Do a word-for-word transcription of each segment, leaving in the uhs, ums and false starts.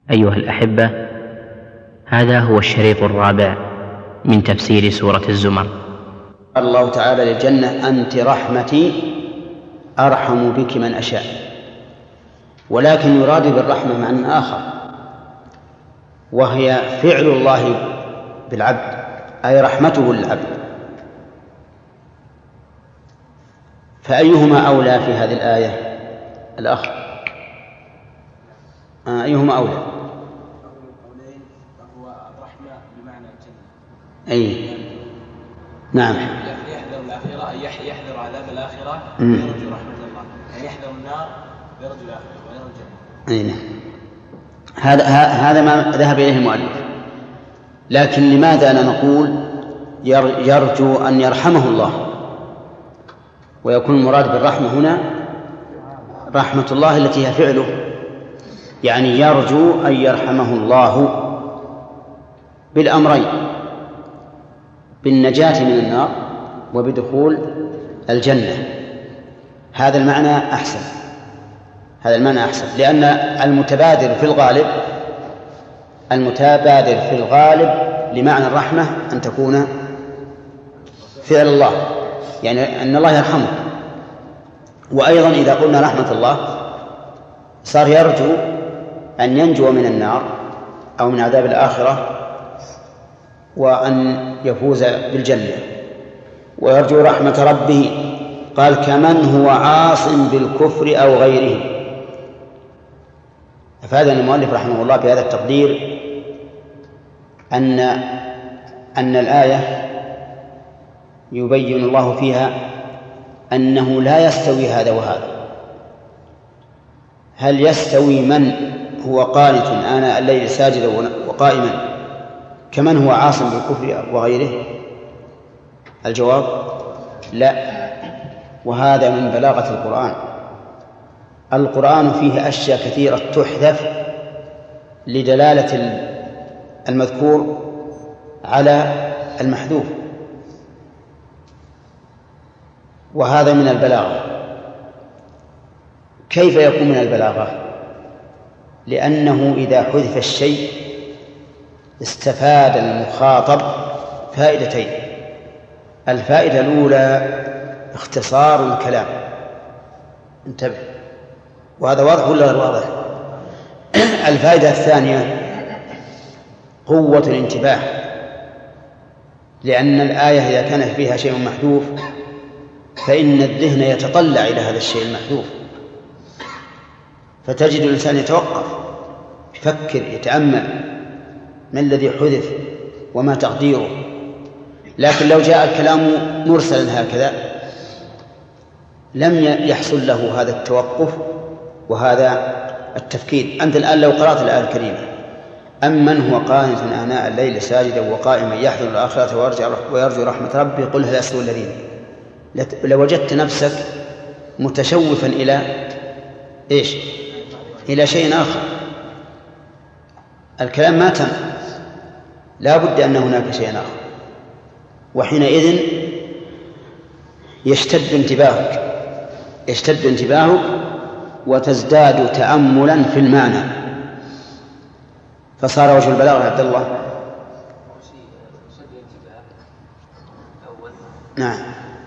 أيها الأحبة، هذا هو الشريط الرابع من تفسير سورة الزمر. الله تعالى للجنة: أنت رحمتي أرحم بك من أشاء. ولكن يراد بالرحمة معنى آخر، وهي فعل الله بالعبد، أي رحمته للعبد. فأيهما أولى في هذه الآية؟ الأخ آه أيهما أولى؟ هو الرحمة بمعنى الجنة. أي نعم. يحذر الآخرة، أي يحذر عذاب الآخرة ويرجو رحمة الله، يعني يحذر النار ويرجو الآخرة ويرجو الجنة. أي نعم. هذا هذا ما ذهب إليه المؤلف. لكن لماذا لا نقول يرجو أن يرحمه الله، ويكون المراد بالرحمة هنا رحمة الله التي هي فعله، يعني يرجو أن يرحمه الله بالأمرين: بالنجاة من النار وبدخول الجنة. هذا المعنى أحسن، هذا المعنى أحسن، لأن المتبادر في الغالب المتبادر في الغالب لمعنى الرحمة أن تكون فعل الله، يعني أن الله يرحمه. وأيضا إذا قلنا رحمة الله صار يرجو أن ينجو من النار أو من عذاب الآخرة وأن يفوز بالجنة، ويرجو رحمة ربه. قال: كمن هو عاص بالكفر أو غيره. أفاد المؤلف رحمه الله بهذا التقدير أن أن الآية يبين الله فيها أنه لا يستوي هذا وهذا. هل يستوي من هو قانت آناء الليل ساجدا وقائما كمن هو عاص بالكفر وغيره؟ الجواب: لا. وهذا من بلاغة القرآن. القرآن فيه أشياء كثيرة تحذف لدلالة المذكور على المحذوف، وهذا من البلاغة. كيف يكون من البلاغة؟ لأنه إذا حذف الشيء استفاد المخاطب فائدتين. الفائدة الأولى اختصار الكلام، انتبه، وهذا واضح ولا غير واضح؟ الفائدة الثانية قوة الانتباه، لأن الآية إذا كان فيها شيء محذوف فإن الذهن يتطلع إلى هذا الشيء المحذوف، فتجد الإنسان يتوقف، يفكر، يتأمل ما الذي حذف وما تقديره. لكن لو جاء الكلام مرسلا هكذا لم يحصل له هذا التوقف وهذا التفكير. أنت الآن لو قرأت الآية الكريمة: أمن هو قانت آناء الليل ساجدا وقائما يحذر الآخرة ويرجو رحمة ربه قل هل يستوي الذين، لوجدت نفسك متشوفا إلى إيش؟ إلى شيء آخر. الكلام ما تم، لا بد أن هناك شيء آخر، وحينئذ يشتد انتباهك يشتد انتباهك وتزداد تأملا في المعنى، فصار وجه البلاغة يا عبد الله. نعم.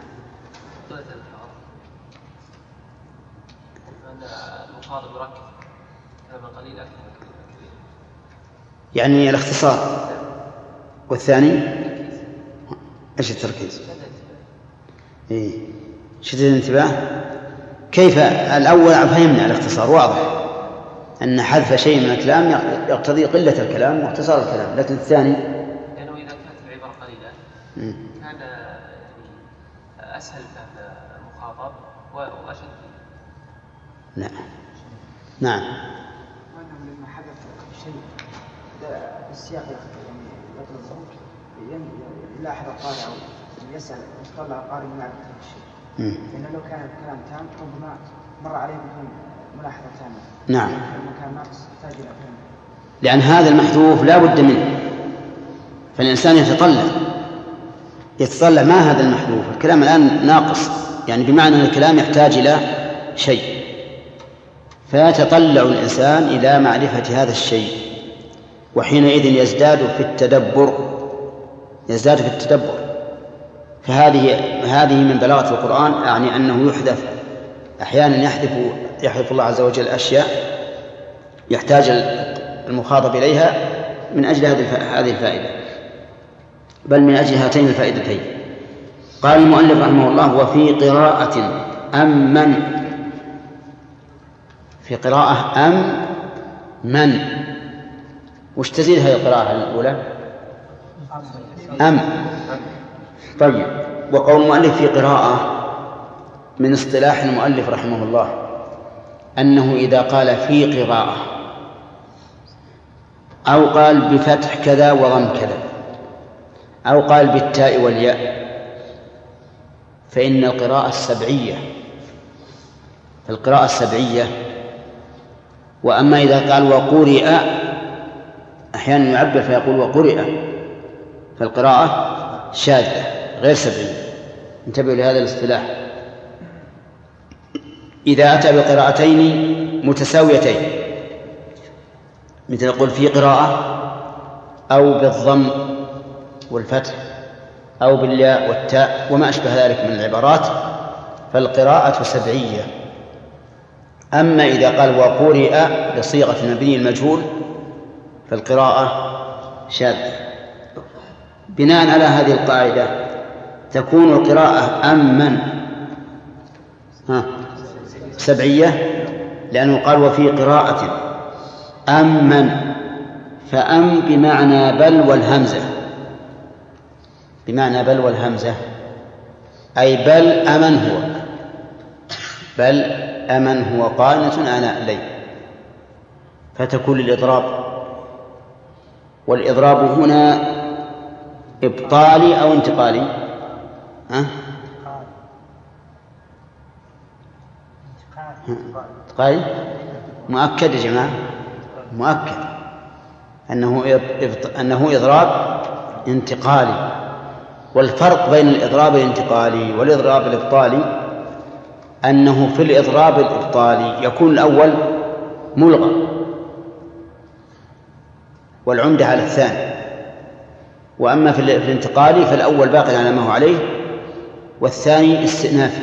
يعني الاختصار. والثاني ايش التركيز؟ ايه شديد الانتباه. كيف؟ الاول فهمنا الاختصار واضح ان حذف شيء من الكلام يقتضي قلة الكلام واختصار الكلام، لكن الثاني لانه اذا كانت العبارة قليلة كان اسهل فهم المخاطب واشد. نعم نعم. وانه لما حدث الشيء السياق يطلب يلاحظ القارئ او يسأل يتطلع القارئ من معرفة الشيء، لأنه لو كان الكلام تام ربما مر عليه بدون ملاحظة تامة. نعم. لما كان ناقص يحتاج إلى فهم، لأن هذا المحذوف لا بد منه، فالإنسان يتطلع يتطلع ما هذا المحذوف، الكلام الآن ناقص، يعني بمعنى أن الكلام يحتاج إلى شيء، فيتطلع الإنسان إلى معرفة هذا الشيء. وحينئذ يزداد في التدبر يزداد في التدبر فهذه هذه من بلاغة القرآن، يعني أنه يحذف أحيانا يحذف يحذف الله عز وجل أشياء يحتاج المخاطب إليها من أجل هذه الفائدة، بل من أجل هاتين الفائدتين. قال المؤلف رحمه الله: وفي قراءة أم من، في قراءة أم من، وش تزيد هذه القراءة الأولى؟ أم. طيب، وقول المؤلف في قراءة من اصطلاح المؤلف رحمه الله أنه إذا قال في قراءة أو قال بفتح كذا وضم كذا أو قال بالتاء والياء فإن القراءة السبعية القراءة السبعية. وأما إذا قال وقرئ، أحيانا يعبر فيقول وقرئ، فالقراءة شاذة غير سبعية. انتبهوا لهذا الاصطلاح. إذا أتى بقراءتين متساويتين مثل يقول في قراءة أو بالضم والفتح أو بالياء والتاء وما أشبه ذلك من العبارات، فالقراءة سبعية. أما إذا قال وقرئ بصيغة المبني المجهول فالقراءة شاذة. بناء على هذه القاعدة تكون القراءة أم من ها سبعية، لأنه قال وفي قراءة أم من، فأم بمعنى بل والهمزة، بمعنى بل والهمزة، أي بل أمن هو، بل أمن هو قانت آناء الليل، فتكون الإضراب. والإضراب هنا إبطالي أو انتقالي؟ ها؟ انتقالي؟ مؤكد يا جماعة، مؤكد أنه أنه إضراب انتقالي. والفرق بين الإضراب الانتقالي والإضراب الإبطالي أنه في الإضراب الإبطالي يكون الأول ملغى والعمدة على الثاني، وأما في الانتقالي فالأول باقي على ما هو عليه والثاني استئنافي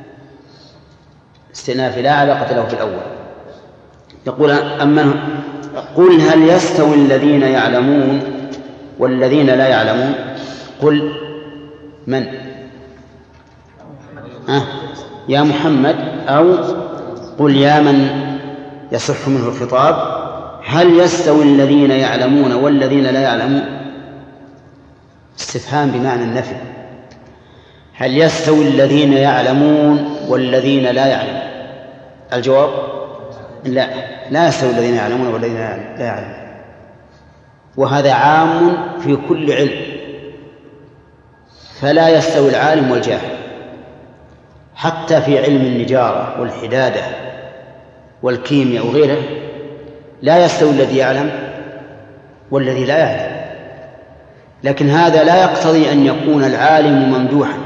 استئنافي لا علاقة له في الأول. يقول أما قل هل يستوي الذين يعلمون والذين لا يعلمون؟ قل من؟ أه يا محمد، أو قل يا من يصح منه الخطاب، هل يستوي الذين يعلمون والذين لا يعلمون؟ استفهام بمعنى النفي. هل يستوي الذين يعلمون والذين لا يعلمون؟ الجواب لا، لا يستوي الذين يعلمون والذين لا يعلمون. وهذا عام في كل علم، فلا يستوي العالم والجاهل، حتى في علم النجارة والحدادة والكيمياء وغيره لا يستوي الذي يعلم والذي لا يعلم. لكن هذا لا يقتضي أن يكون العالم ممدوحا،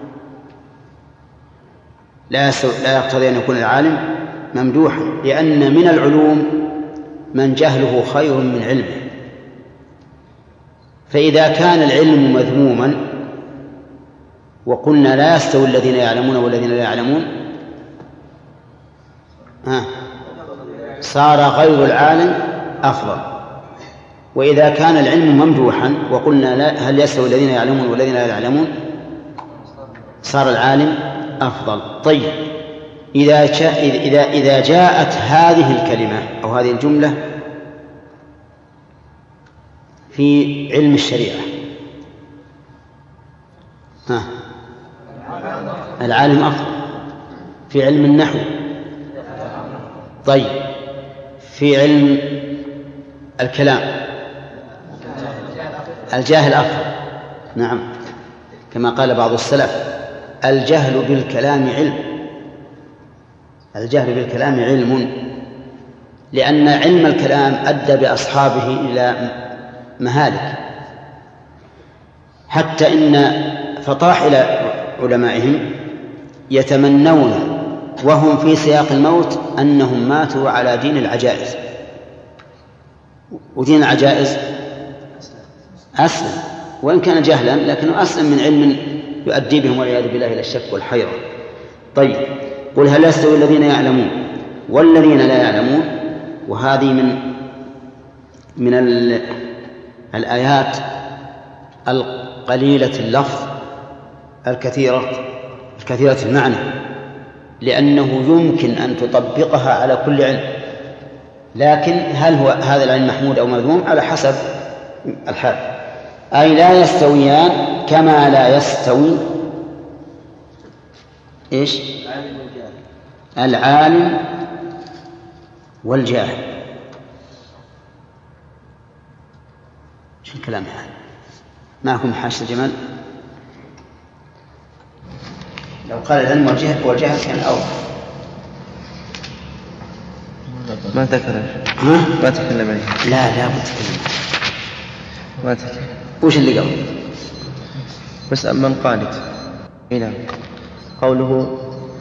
لا لا يقتضي أن يكون العالم ممدوحا، لأن من العلوم من جهله خير من علمه. فإذا كان العلم مذموما وقلنا لا يستوي الذين يعلمون والذين لا يعلمون، ها صار غير العالم أفضل. وإذا كان العلم ممدوحا وقلنا لا هل يستوي الذين يعلمون والذين لا يعلمون، صار العالم أفضل. طيب، إذا إذا إذا جاءت هذه الكلمة أو هذه الجملة في علم الشريعة، ها العالم أفضل. في علم النحو، طيب، في علم الكلام الجاهل أفضل. نعم، كما قال بعض السلف: الجهل بالكلام علم، الجهل بالكلام علم، لأن علم الكلام أدى بأصحابه إلى مهالك، حتى إن فطاحل علمائهم يتمنون وهم في سياق الموت أنهم ماتوا على دين العجائز، ودين العجائز أسلم، وإن كان جهلا لكنه أسلم من علم يؤدي بهم والعياذ بالله إلى الشك والحيرة. طيب، قل هل يستوي الذين يعلمون والذين لا يعلمون؟ وهذه من من الآيات القليلة اللفظ الكثيرة الكثيرة المعنى، لأنه يمكن أن تطبقها على كل علم، لكن هل هو هذا العلم محمود أو مذموم على حسب الحال. أي لا يستويان كما لا يستوي إيش؟ العالم والجاهل. شو الكلام هذا؟ معكم حاشة الجمال؟ لو قال العلم والجهل والجهل كان أوضح. ما تكلم ما تكلم عليه. لا لا بتكلم ما تكلم. وش اللي قال؟ بس من قالت هنا قوله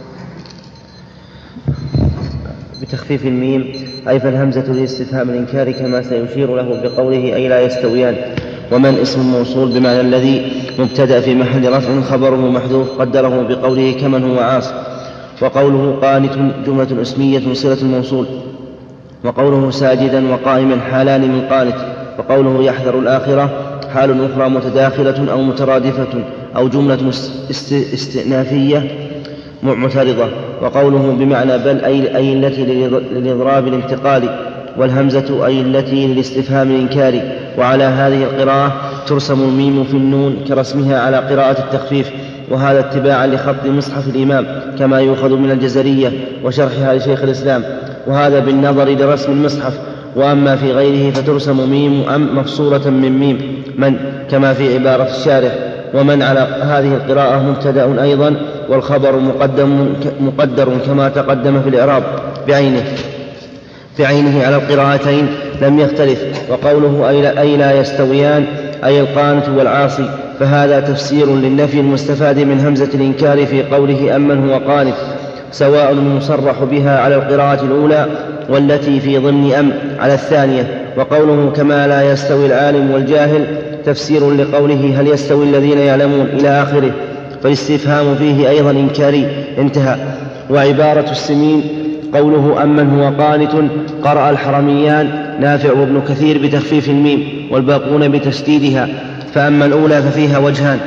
بتخفيف الميم أي فالهمزة لاستفهام الإنكار كما سيشير له بقوله أي لا يستويان. ومن اسم الموصول بمعنى الذي مبتدأ في محل رفع خبره محذوف قدره بقوله كمن هو عاص. وقوله قانت جملة اسمية صلة الموصول. وقوله ساجدا وقائما حالان من قانت. وقوله يحذر الآخرة حال أخرى متداخلة أو مترادفة أو جملة استئنافية معترضة. وقوله بمعنى بل أي التي للإضراب الانتقالي، والهمزة أي التي للاستفهام الإنكاري. وعلى هذه القراءة ترسم الميم في النون كرسمها على قراءة التخفيف، وهذا اتباعا لخط مصحف الإمام كما يؤخذ من الجزرية وشرحها لشيخ الإسلام، وهذا بالنظر لرسم المصحف. وأما في غيره فترسم ميم أم مفصولة من ميم من كما في عبارة الشارح. ومن على هذه القراءة مبتدأ أيضا، والخبر مقدم, مقدر كما تقدم في الإعراب بعينه بعينه على القراءتين لم يختلف. وقوله أي لا يستويان أي القانت والعاصي، فهذا تفسير للنفي المستفاد من همزة الإنكار في قوله أمن هو قانت، سواء المصرح بها على القراءة الأولى والتي في ضمن أم على الثانية. وقوله كما لا يستوي العالم والجاهل تفسير لقوله هل يستوي الذين يعلمون إلى آخره، فالاستفهام فيه أيضا إنكاري. انتهى. وعبارة السمين قوله أمن هو قانت قرأ الحرميان نافع وابن كثير بتخفيف الميم والباقون بتشديدها. فأما الأولى ففيها وجهان،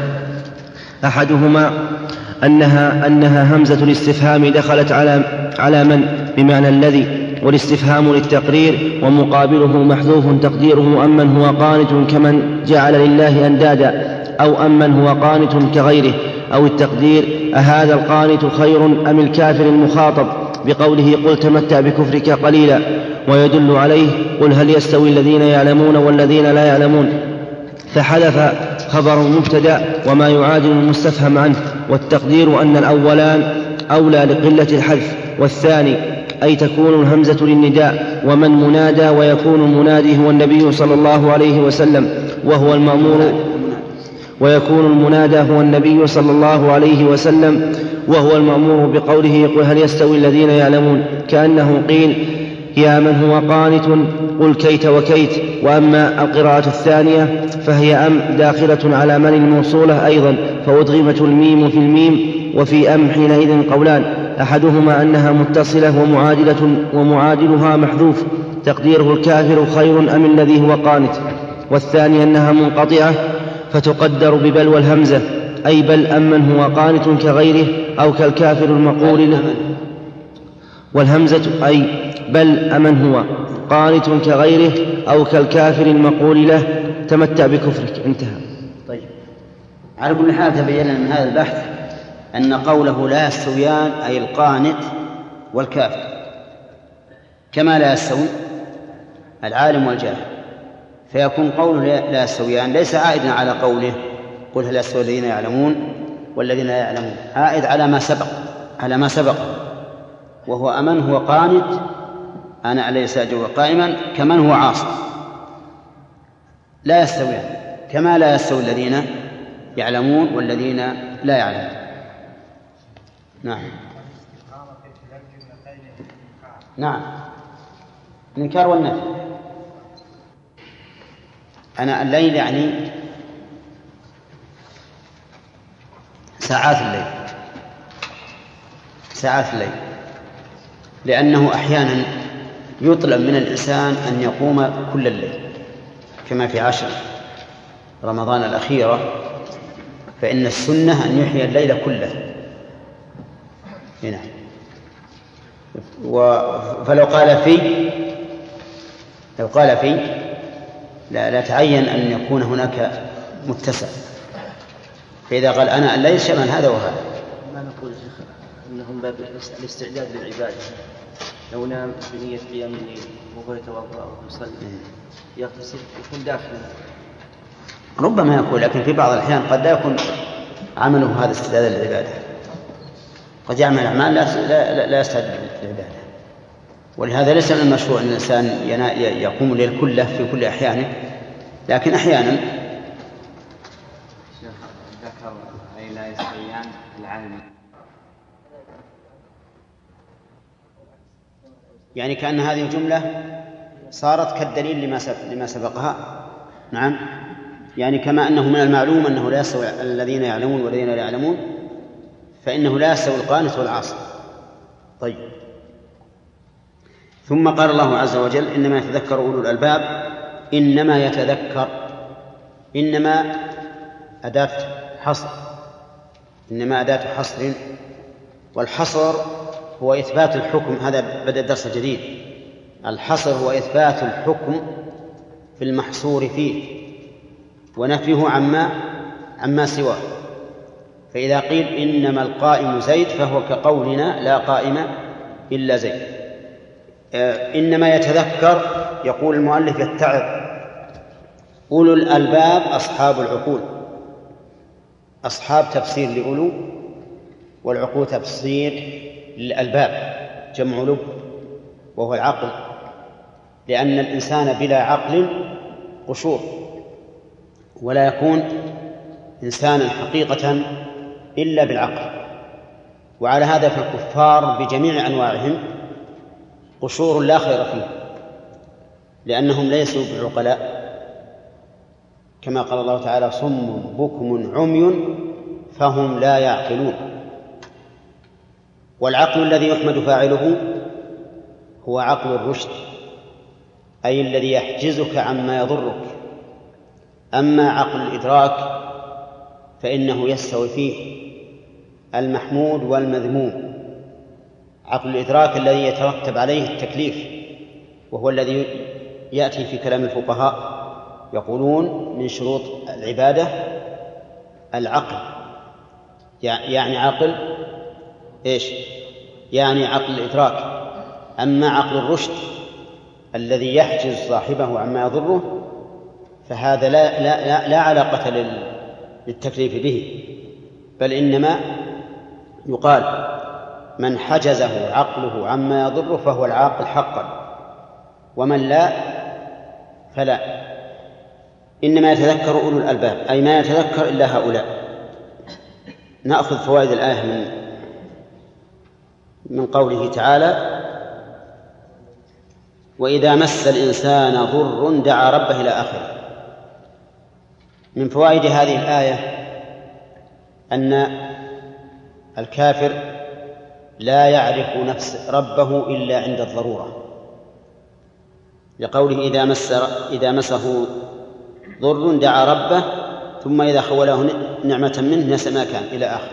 أحدهما أنها, أنها همزة الاستفهام دخلت على, على من بمعنى الذي، والاستفهام للتقرير ومقابله محذوف تقديره أمن هو قانت كمن جعل لله أندادا، أو أمن هو قانت كغيره. أو التقدير أهذا القانت خير أم الكافر المخاطب بقوله قل تمتع بكفرك قليلا. ويدل عليه قل هل يستوي الذين يعلمون والذين لا يعلمون، فحذف خبر مبتدأ وما يعادل المستفهم عنه. والتقدير أن الأولان أولى لقلة الحذف، والثاني أي تكون الهمزة للنداء ومن منادى، ويكون المنادي هو النبي صلى الله عليه وسلم وهو المأمور ويكون المنادى هو النبي صلى الله عليه وسلم وهو المأمور بقوله قل هل يستوي الذين يعلمون، كأنه قيل يا من هو قانت قل كيت وكيت. وأما القراءة الثانية فهي أم داخلة على من الموصولة أيضا، فأدغمت الميم في الميم. وفي أم حينئذ قولان، أحدهما أنها متصلة ومعادلة ومعادلها محذوف تقديره الكافر خير أم الذي هو قانت، والثاني أنها منقطعة فتقدر ببل والهمزة، أي بل أمن هو قانت كغيره أو كالكافر المقول له، والهمزة أي بل أمن هو قانت كغيره أو كالكافر المقول له تمتع بكفرك. انتهى. طيب، على كل حال تبين من هذا البحث أن قوله لا يستويان أي القانت والكافر كما لا يستوي العالم والجاهل، فيكون قوله لا يستويان ليس عائدا على قوله قل هل يستوي الذين يعلمون والذين لا يعلمون، عائد على ما سبق على ما سبق وهو أمن هو قانت أنا عليه ساجد وقائما كمن هو عاص. لا يستويان كما لا يستوي الذين يعلمون والذين لا يعلمون. نعم نعم الإنكار والنفي أناء الليل يعني ساعات الليل، ساعات الليل، لأنه أحيانا يطلب من الإنسان أن يقوم كل الليل كما في عشر رمضان الأخيرة، فإن السنة أن يحيي الليل كله هنا. فلو قال في لو قال في لا, لا تعين أن يكون هناك متسع، فإذا قال أنا الليل شمل هذا وهذا. ما نقول شيخ أنهم باب الاستعداد للعبادة، لو نام بنية قيام الليل وهو يتوضأ أو يصلي يغتسل يكون داخلا، ربما يكون، لكن في بعض الأحيان قد لا يكون عمله هذا استعداد للعبادة، قد يعمل أعمال لا, لا, لا يستعد للعبادة. ولهذا ليس من المشروع أن الإنسان يقوم الليل كله في كل أحيانه، لكن أحيانا ذكر أي لا يستويان العالم، يعني كأن هذه الجملة صارت كالدليل لما لما سبقها. نعم، يعني كما أنه من المعلوم أنه لا يستوي الذين يعلمون والذين لا يعلمون، فإنه لا يستوي القانت والعاصي. طيب، ثم قال الله عز وجل إنما يتذكر أولو الألباب. إنما يتذكر، إنما أداة حصر، إنما أداة حصر، والحصر هو إثبات الحكم. هذا بدأ الدرس الجديد. الحصر هو إثبات الحكم في المحصور فيه ونفيه عما عما سواه. فإذا قيل إنما القائم زيد فهو كقولنا لا قائم إلا زيد. إنما يتذكر، يقول المؤلف يتعظ أولو الألباب أصحاب العقول. أصحاب تفسير لأولو، والعقول تفسير للألباب، جمع لب وهو العقل، لأن الإنسان بلا عقل قشور، ولا يكون إنسانا حقيقة إلا بالعقل. وعلى هذا فالكفار بجميع أنواعهم قشور لا خير فيه، لأنهم ليسوا بعقلاء، كما قال الله تعالى صم بكم عمي فهم لا يعقلون. والعقل الذي يحمد فاعله هو عقل الرشد، أي الذي يحجزك عما يضرك. أما عقل الإدراك فإنه يستوي فيه المحمود والمذموم. عقل الإدراك الذي يترتب عليه التكليف، وهو الذي يأتي في كلام الفقهاء، يقولون من شروط العبادة العقل، يعني عقل إيش؟ يعني عقل الإدراك. أما عقل الرشد الذي يحجز صاحبه عما يضره فهذا لا, لا, لا, لا علاقة للتكليف به، بل إنما يقال من حجزه عقله عما يضره فهو العاقل حقا، ومن لا فلا. إنما يتذكر أولو الألباب، أي ما يتذكر إلا هؤلاء. نأخذ فوائد الآية من من قوله تعالى وإذا مس الإنسان ضر دعا ربه إلى آخره. من فوائد هذه الآية أن الكافر لا يعرف نفس ربه إلا عند الضرورة، لقوله إذا مس إذا مسه ضر دعا ربه ثم إذا خوله نعمة منه نسى ما كان إلى آخره.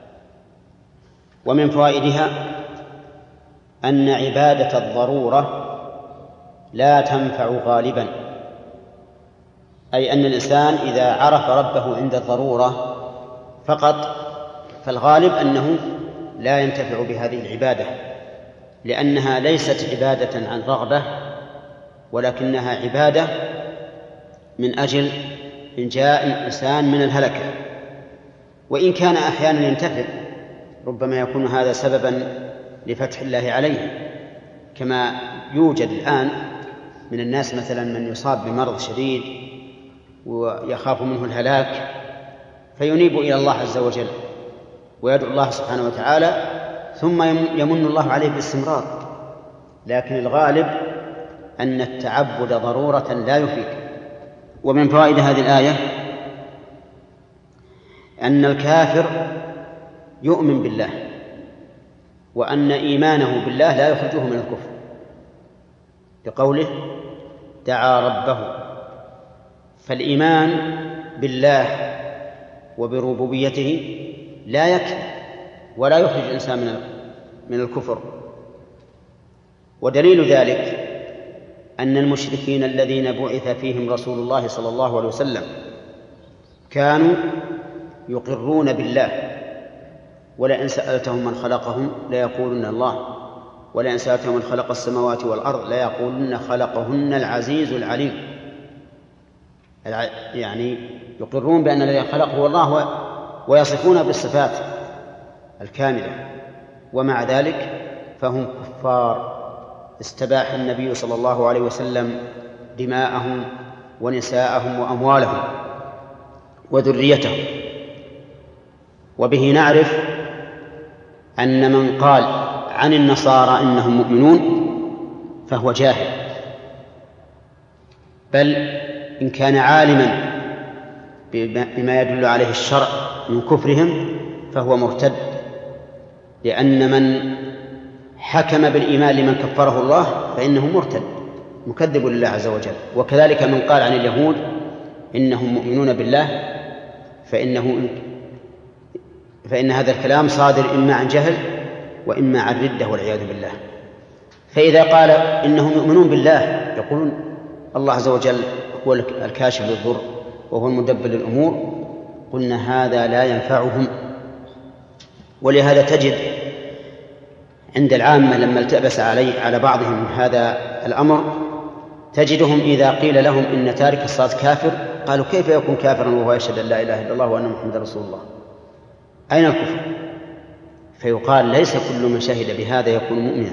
ومن فوائدها أن عبادة الضرورة لا تنفع غالبا، أي أن الإنسان إذا عرف ربه عند الضرورة فقط فالغالب أنه لا ينتفع بهذه العبادة، لأنها ليست عبادة عن رغبة، ولكنها عبادة من أجل إنجاء الإنسان من الهلكة. وإن كان أحيانا ينتفع، ربما يكون هذا سببا لفتح الله عليه، كما يوجد الآن من الناس مثلا من يصاب بمرض شديد ويخاف منه الهلاك فينيب إلى الله عز وجل ويدعو الله سبحانه وتعالى، ثم يمن الله عليه باستمرار. لكن الغالب أن التعبد ضرورة لا يفيد، ومن فوائد هذه الآية أن الكافر يؤمن بالله، وأن إيمانه بالله لا يخرجه من الكفر، لقوله دعا ربه. فالإيمان بالله وبربوبيته لا يكفي ولا يخرج الإنسان من من الكفر. ودليل ذلك أن المشركين الذين بعث فيهم رسول الله صلى الله عليه وسلم كانوا يقرون بالله، ولئن سألتهم من خلقهم ليقولن الله، ولئن سألتهم من خلق السماوات والأرض ليقولن خلقهن العزيز العليم. يعني يقرون بأن الذي خلق هو الله ويصفون بالصفات الكاملة، ومع ذلك فهم كفار. استباح النبي صلى الله عليه وسلم دماءهم ونساءهم وأموالهم وذريتهم. وبه نعرف أن من قال عن النصارى إنهم مؤمنون فهو جاهل، بل إن كان عالما بما يدل عليه الشرع من كفرهم فهو مرتد، لأن من حكم بالإيمان لمن كفره الله فإنه مرتد مكذب لله عز وجل. وكذلك من قال عن اليهود إنهم مؤمنون بالله فإنه فإن هذا الكلام صادر إما عن جهل وإما عن ردة والعياذ بالله. فإذا قال إنهم يؤمنون بالله يقولون الله عز وجل هو الكاشف للضر وهو المدبر للأمور، قلنا هذا لا ينفعهم. ولهذا تجد عند العامة لما التبس علي على بعضهم هذا الأمر تجدهم إذا قيل لهم إن تارك الصلاة كافر قالوا كيف يكون كافرا وهو يشهد أن لا إله إلا الله وأن محمدا رسول الله؟ أين الكفر؟ فيقال ليس كل من شهد بهذا يكون مؤمنا.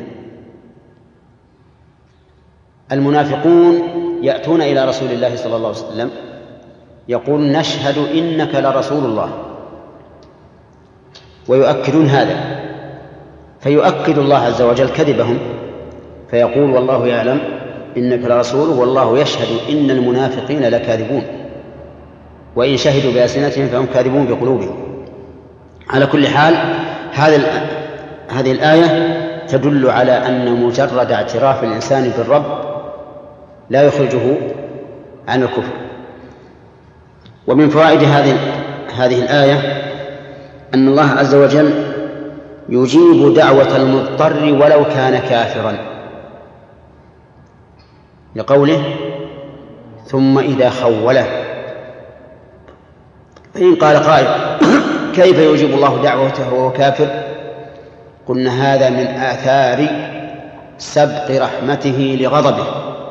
المنافقون يأتون إلى رسول الله صلى الله عليه وسلم يقول نشهد إنك لرسول الله، ويؤكدون هذا، فيؤكد الله عز وجل كذبهم فيقول والله يعلم إنك لرسوله والله يشهد إن المنافقين لكاذبون، وإن شهدوا بألسنتهم فهم كاذبون بقلوبهم. على كل حال هذه الآية تدل على أن مجرد اعتراف الإنسان بالرب لا يخرجه عن الكفر. ومن فوائد هذه هذه الآية أن الله عز وجل يجيب دعوة المضطر ولو كان كافرا، لقوله ثم إذا خوله. فإن قال قائل كيف يجيب الله دعوته وهو كافر؟ قلنا هذا من آثار سبق رحمته لغضبه،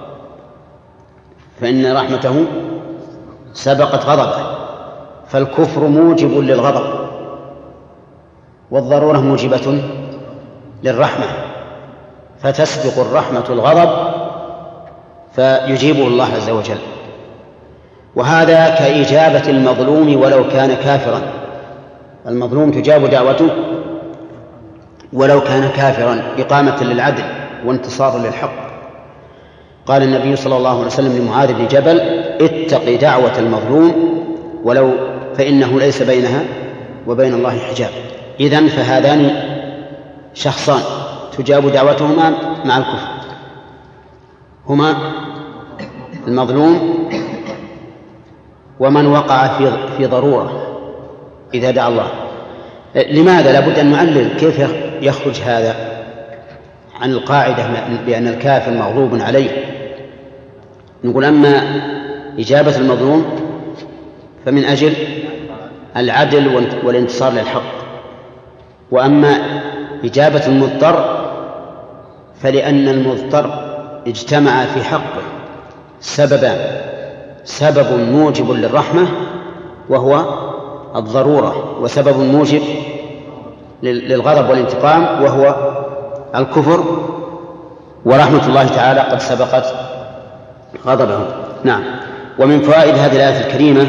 فإن رحمته سبقت غضبه، فالكفر موجب للغضب والضرورة موجبة للرحمة، فتسبق الرحمة الغضب فيجيبه الله عز وجل. وهذا كإجابة المظلوم ولو كان كافرا، المظلوم تجاب دعوته ولو كان كافرا إقامة للعدل وانتصار للحق. قال النبي صلى الله عليه وسلم لمعاذ بن جبل اتق دعوة المظلوم ولو فإنه ليس بينها وبين الله حجاب. إذن فهذان شخصان تجاب دعوتهما مع الكفر، هما المظلوم ومن وقع في في ضرورة إذا دعا الله. لماذا؟ لابد أن نعلل كيف يخرج هذا عن القاعدة بأن الكافر مغضوب عليه. نقول أما إجابة المظلوم فمن أجل العدل والانتصار للحق، وأما إجابة المضطر فلأن المضطر اجتمع في حقه سببان: سبب موجب للرحمة وهو الضرورة، وسبب موجب للغضب والانتقام وهو الكفر، ورحمة الله تعالى قد سبقت غضبه. نعم. ومن فوائد هذه الآية الكريمة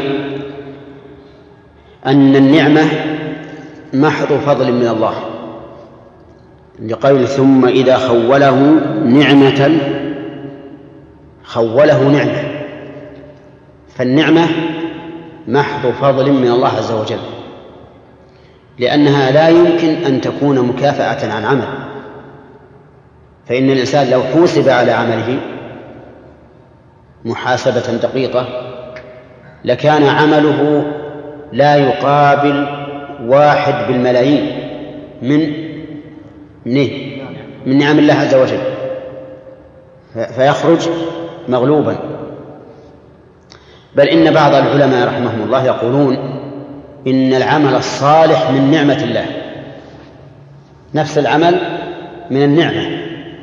أن النعمة محض فضل من الله، لقول ثم إذا خوله نعمة، خوله نعمة، فالنعمة محض فضل من الله عز وجل، لأنها لا يمكن أن تكون مكافأة عن عمل، فإن الإنسان لو حوسب على عمله محاسبة دقيقة لكان عمله لا يقابل واحد بالملايين من من نعم الله عز وجل، فيخرج مغلوبا. بل إن بعض العلماء رحمهم الله يقولون إن العمل الصالح من نعمة الله، نفس العمل من النعمة،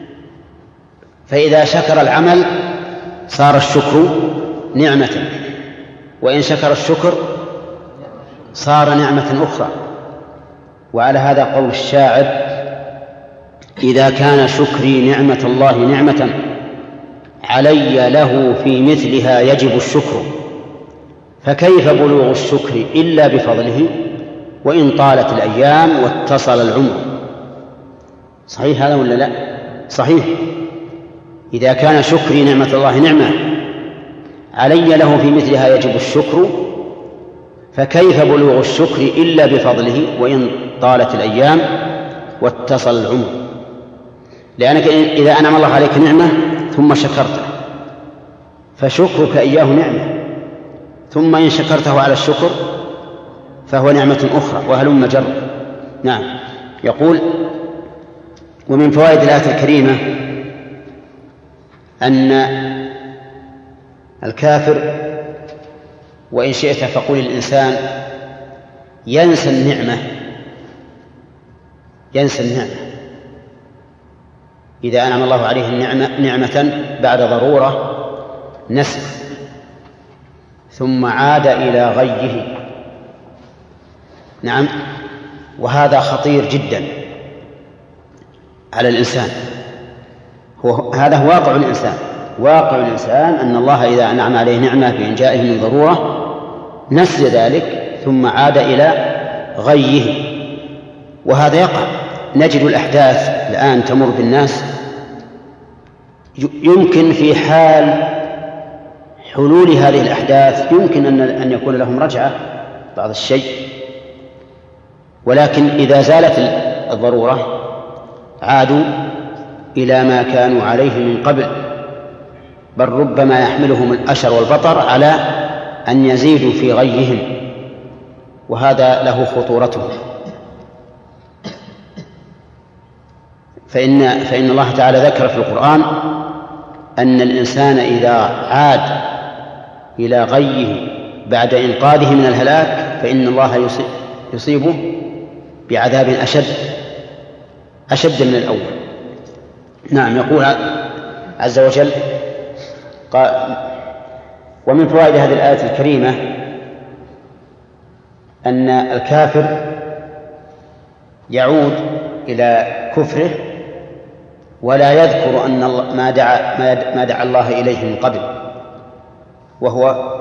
فإذا شكر العمل صار الشكر نعمة، وإن شكر الشكر صار نعمة أخرى. وعلى هذا قول الشاعر: إذا كان شكري نعمة الله نعمة علي له في مثلها يجب الشكر، فكيف بلوغ الشكر إلا بفضله وإن طالت الأيام واتصل العمر. صحيح هذا ولا لا؟ صحيح. إذا كان شكري نعمة الله نعمة علي له في مثلها يجب الشكر، فكيف بلوغ الشكر إلا بفضله وإن طالت الأيام واتصل العمر. لأنك إذا أنعم الله عليك نعمة ثم شكرته فشكرك إياه نعمة، ثم إن شكرته على الشكر فهو نعمة أخرى، وهلم جر. نعم. يقول: ومن فوائد الآية الكريمة أن الكافر، وإن شئت فقل الإنسان، ينسى النعمة ينسى النعمة إذا أنعم الله عليه النعمة نعمة بعد ضرورة نسي ثم عاد إلى غيه. نعم. وهذا خطير جدا على الإنسان. هو هذا هو واقع الإنسان. واقع الإنسان أن الله إذا أنعم عليه نعمة بإن جاءه من ضرورة نسي ذلك ثم عاد إلى غيه، وهذا يقع. نجد الأحداث الآن تمر بالناس، يمكن في حال حلول هذه الأحداث يمكن أن أن يكون لهم رجعة بعض الشيء، ولكن إذا زالت الضرورة عادوا إلى ما كانوا عليه من قبل، بل ربما يحملهم الأشر والبطر على أن يزيدوا في غيهم، وهذا له خطورته. فإن, فإن الله تعالى ذكر في القرآن أن الإنسان إذا عاد إلى غيه بعد إنقاذه من الهلاك فإن الله يصيبه بعذاب أشد أشد من الأول. نعم. يقول عز وجل: ومن فوائد هذه الآية الكريمة أن الكافر يعود إلى كفره ولا يذكر أن ما دعا ما دعا الله إليه من قبل، وهو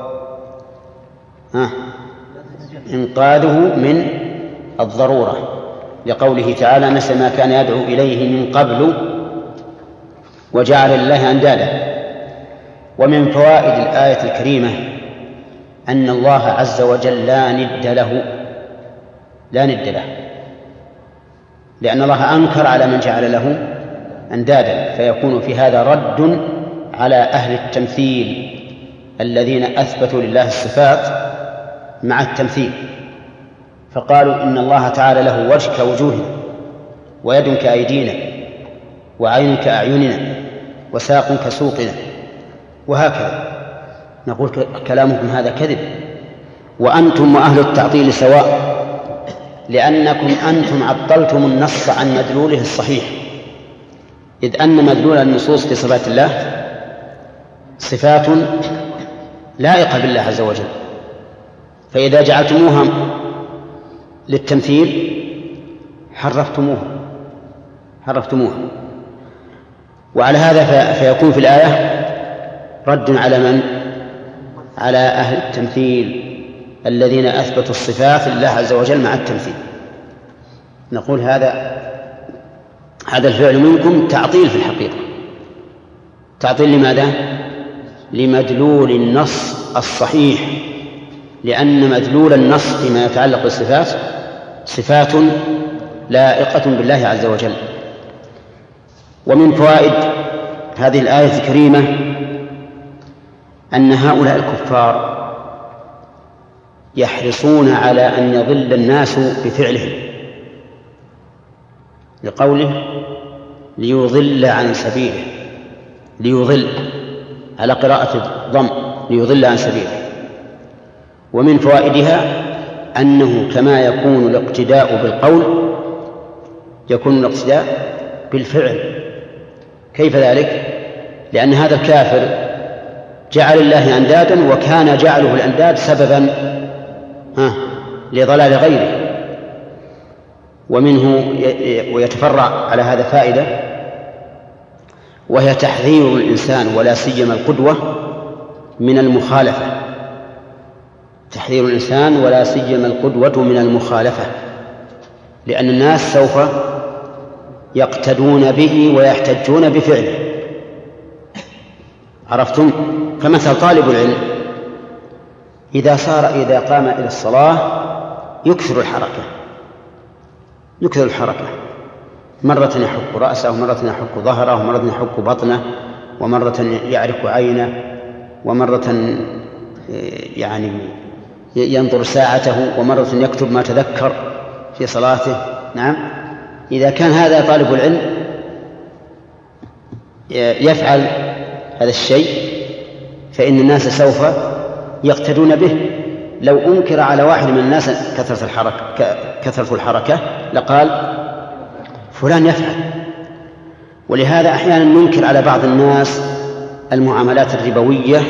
إنقاذه من الضرورة، لقوله تعالى: نسي ما كان يدعو إليه من قبل وجعل لله أندادا. ومن فوائد الآية الكريمة أن الله عز وجل لا ند له لا ند له لأن الله أنكر على من جعل له أندادا، فيكون في هذا رد على أهل التمثيل الذين أثبتوا لله الصفات مع التمثيل، فقالوا إن الله تعالى له وجه كوجوهنا ويد كأيدينا وعين كأعيننا وساق كسوقنا وهكذا. نقول كلامكم هذا كذب، وأنتم وأهل التعطيل سواء، لأنكم أنتم عطلتم النص عن مدلوله الصحيح، إذ أن مدلول النصوص في صفات الله صفات لائقة بالله عز وجل، فإذا جعلتموها للتمثيل حرفتموها حرفتموها وعلى هذا فيكون في الآية رد على من؟ على أهل التمثيل الذين أثبتوا الصفات لله عز وجل مع التمثيل. نقول هذا هذا الفعل منكم تعطيل في الحقيقة. تعطيل لماذا؟ لمدلول النص الصحيح، لأن مدلول النص فيما يتعلق بالصفات صفات لائقة بالله عز وجل. ومن فوائد هذه الآية الكريمة أن هؤلاء الكفار يحرصون على أن يضل الناس بفعلهم، لقوله ليضل عن سبيله، ليضل على قراءة الضم، ليضل عن سبيله. ومن فوائدها أنه كما يكون الاقتداء بالقول يكون الاقتداء بالفعل. كيف ذلك؟ لأن هذا الكافر جعل الله أندادا، وكان جعله الأنداد سببا ها لضلال غيره. ومنه ويتفرع على هذا فائدة، وهي تحذير الإنسان ولا سيما القدوة من المخالفة، تحذير الإنسان ولا سيما القدوة من المخالفة، لأن الناس سوف يقتدون به ويحتجون بفعله. عرفتم؟ كمثل طالب العلم إذا صار إذا قام إلى الصلاة يكثر الحركة يكثر الحركة مرة يحك رأسه، ومرة يحك ظهره، ومرة يحك بطنه، ومرة يعرك عينه، ومرة يعني ينظر ساعته، ومرة يكتب ما تذكر في صلاته. نعم، إذا كان هذا طالب العلم يفعل هذا الشيء فإن الناس سوف يقتدون به. لو أنكر على واحد من الناس كثرة الحركة كثرة الحركة لقال فلان يفعل. ولهذا أحيانا ننكر على بعض الناس المعاملات الربوية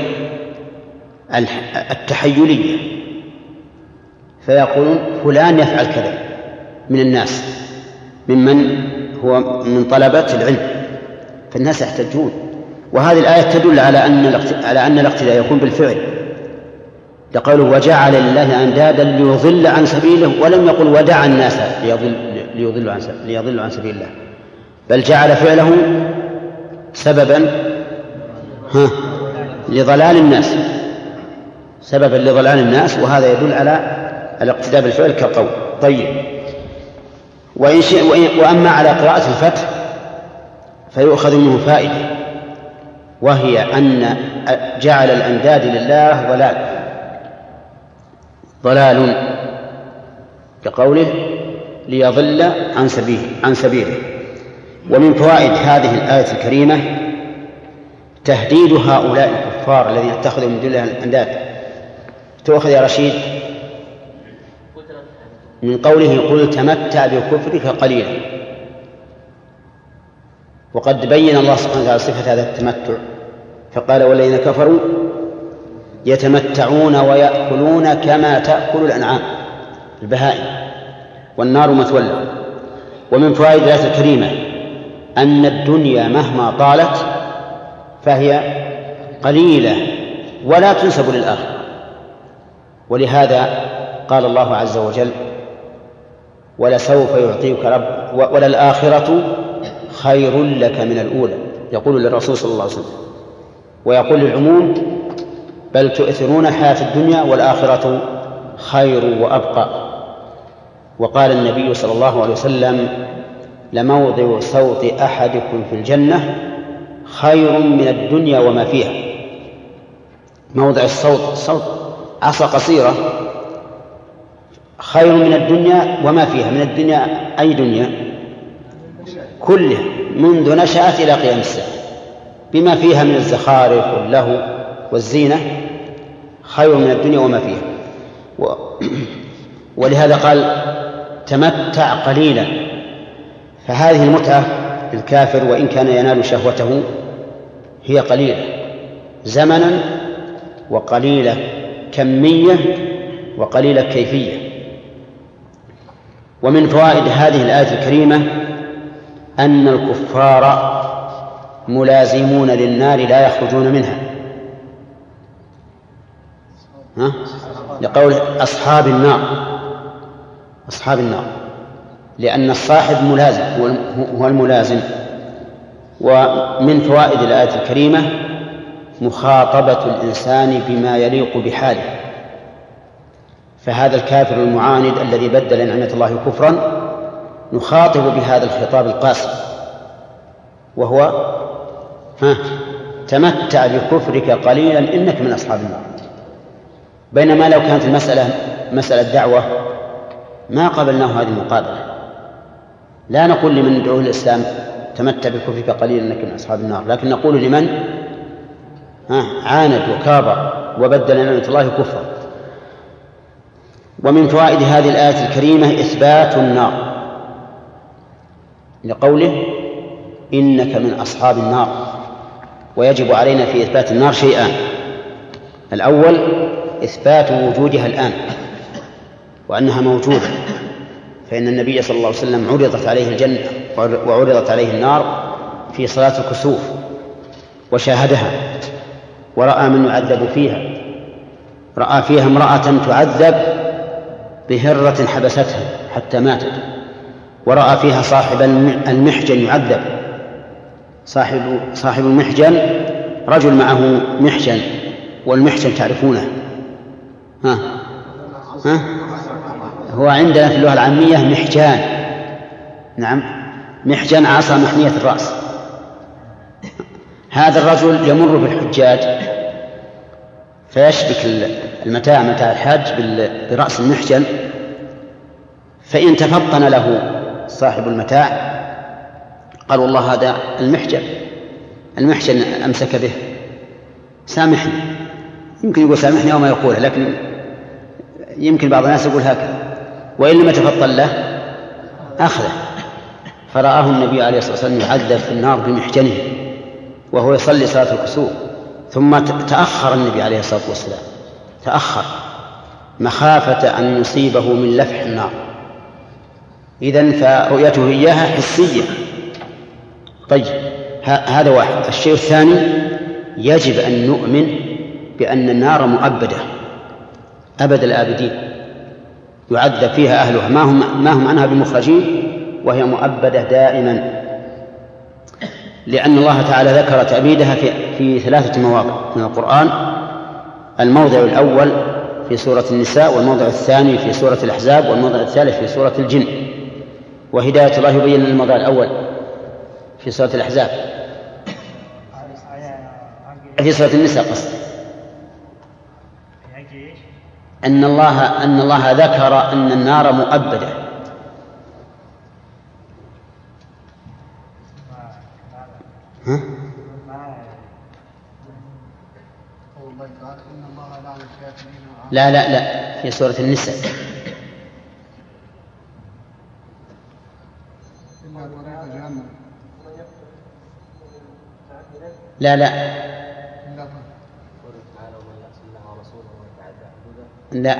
التحيلية، فيقولون فلان يفعل كذا من الناس ممن هو من طلبة العلم، فالناس يحتجون. وهذه الآية تدل على أن على أن الاقتداء يكون بالفعل، لقوله وجعل لله أندادا ليضل عن سبيله، ولم يقل ودع الناس ليضل ليضلوا عن ليضلوا عن سبيل الله، بل جعل فعله سببا ها لضلال الناس سببا لضلال الناس وهذا يدل على الاقتداء بالفعل كالقول. طيب، وإن شئ وأما على قراءة الفتح فيؤخذ منه فائدة، وهي أن جعل الأنداد لله ضلال ضلال كقوله ليضل عن سبيله عن سبيله. ومن فوائد هذه الآية الكريمة تهديد هؤلاء الكفار الذين اتخذوا من دون الله الأنداد. تؤخذ يا رشيد من قوله قل تمتع بكفرك قليلا، وقد بين الله سبحانه وتعالى صفة هذا التمتع فقال والذين كفروا يتمتعون ويأكلون كما تأكل الأنعام البهائم والنار مثوى لهم. ومن فوائد الآية الكريمة أن الدنيا مهما طالت فهي قليلة ولا تنسب للآخرة، ولهذا قال الله عز وجل ولسوف يعطيك رب وللآخرة خير لك من الأولى، يقول للرسول صلى الله عليه وسلم، ويقول للعموم بل تؤثرون الحياة الدنيا والآخرة خير وأبقى. وقال النبي صلى الله عليه وسلم لموضع صوت أحدكم في الجنة خير من الدنيا وما فيها. موضع الصوت صوت عصا قصيرة خير من الدنيا وما فيها. من الدنيا أي دنيا؟ كلها منذ نشأت إلى قيام الساعة بما فيها من الزخارف واللهو والزينة خير من الدنيا وما فيها. و... ولهذا قال تمتع قليلا. فهذه المتعة للكافر وإن كان ينال شهوته هي قليلة زمنا وقليلة كمية وقليلة كيفية. ومن فوائد هذه الآية الكريمة أن الكفار ملازمون للنار لا يخرجون منها، ها؟ لقول أصحاب النار أصحاب النار، لأن الصاحب ملازم هو الملازم. ومن فوائد الآية الكريمة مخاطبة الإنسان بما يليق بحاله. فهذا الكافر المعاند الذي بدل نعمة الله كفرا نخاطب بهذا الخطاب القاسي، وهو ها تمتع بكفرك قليلا إنك من أصحاب النار. بينما لو كانت المسألة مسألة دعوة ما قبلناه هذه المقابلة، لا نقول لمن يدعوه الإسلام تمتع بكفرك قليلا إنك من أصحاب النار، لكن نقول لمن ها عاند وكابر وبدل نعمة الله كفرا. ومن فوائد هذه الآية الكريمة إثبات النار لقوله إنك من أصحاب النار. ويجب علينا في إثبات النار شيئان: الأول إثبات وجودها الآن وأنها موجودة، فإن النبي صلى الله عليه وسلم عرضت عليه الجنة وعرضت عليه النار في صلاة الكسوف وشاهدها ورأى من يعذب فيها، رأى فيها امرأة تعذب بهرة حبستها حتى ماتت، ورأى فيها صاحب المحجن يعذب. صاحب صاحب المحجن رجل معه محجن، والمحجن تعرفونه ها ها هو عندنا في اللغة العامية محجان، نعم محجن عصا محنية الرأس. هذا الرجل يمر بالحجاج فيشبك المتاع متاع الحاج برأس المحجن، فإن تفطن له صاحب المتاع قال والله هذا المحجن المحجن أمسك به سامحني. يمكن يقول سامحني أو ما يقوله، لكن يمكن بعض الناس يقول هكذا، وإن لم يتفطن له أخذه. فرآه النبي عليه الصلاة والسلام يعذب في النار بمحجنه وهو يصلي صلاة الكسوف، ثم تأخر النبي عليه الصلاة والسلام تأخر مخافة أن يصيبه من لفح النار. إذن فرؤيته إياها حسية. طيب هذا واحد. الشيء الثاني يجب أن نؤمن بأن النار مؤبدة أبد الآبدين، يعذب فيها أهلها ما هم, ما هم عنها بمخرجين، وهي مؤبدة دائما، لأن الله تعالى ذكر تأبيدها في, في ثلاثة مواضع من القرآن: الموضع الأول في سورة النساء، والموضع الثاني في سورة الأحزاب، والموضع الثالث في سورة الجن. وهداية الله يبين الموضع الأول في سورة الأحزاب في سورة النساء قصد أن الله أن الله ذكر أن النار مؤبدة. ها؟ لا لا لا في سورة النساء. لا لا لا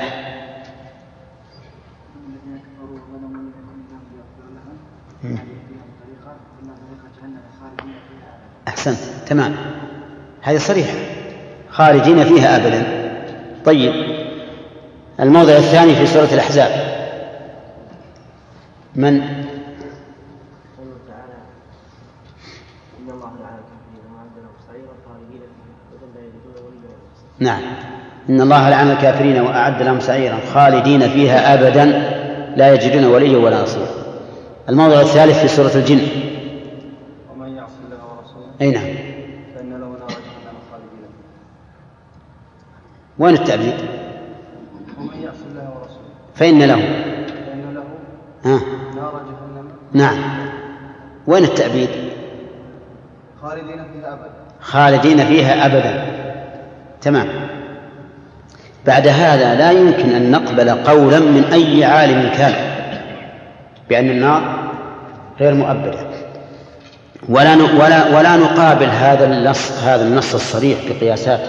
أحسنت تمام، هذه صريحة خالدين فيها أبدا. طيب الموضع الثاني في سورة الأحزاب من نعم إن الله لعن الكافرين وأعد لهم سعيرا خالدين فيها أبدا لا يجدون وليا ولا نصيرا. الموضع الثالث في سورة الجن ومن يعص الله ورسوله أي نعم فإن له نار جهنم خالدين. وين التعبير؟ ومن يعص الله ورسوله فإن له فإن له ها نار جهنم. نعم وين التعبير؟ خالدين فيها أبدا خالدين فيها أبدا تمام. بعد هذا لا يمكن أن نقبل قولا من أي عالم كان بأن النار غير مؤبدة، ولا ولا ولا نقابل هذا النص هذا النص الصريح بقياسات،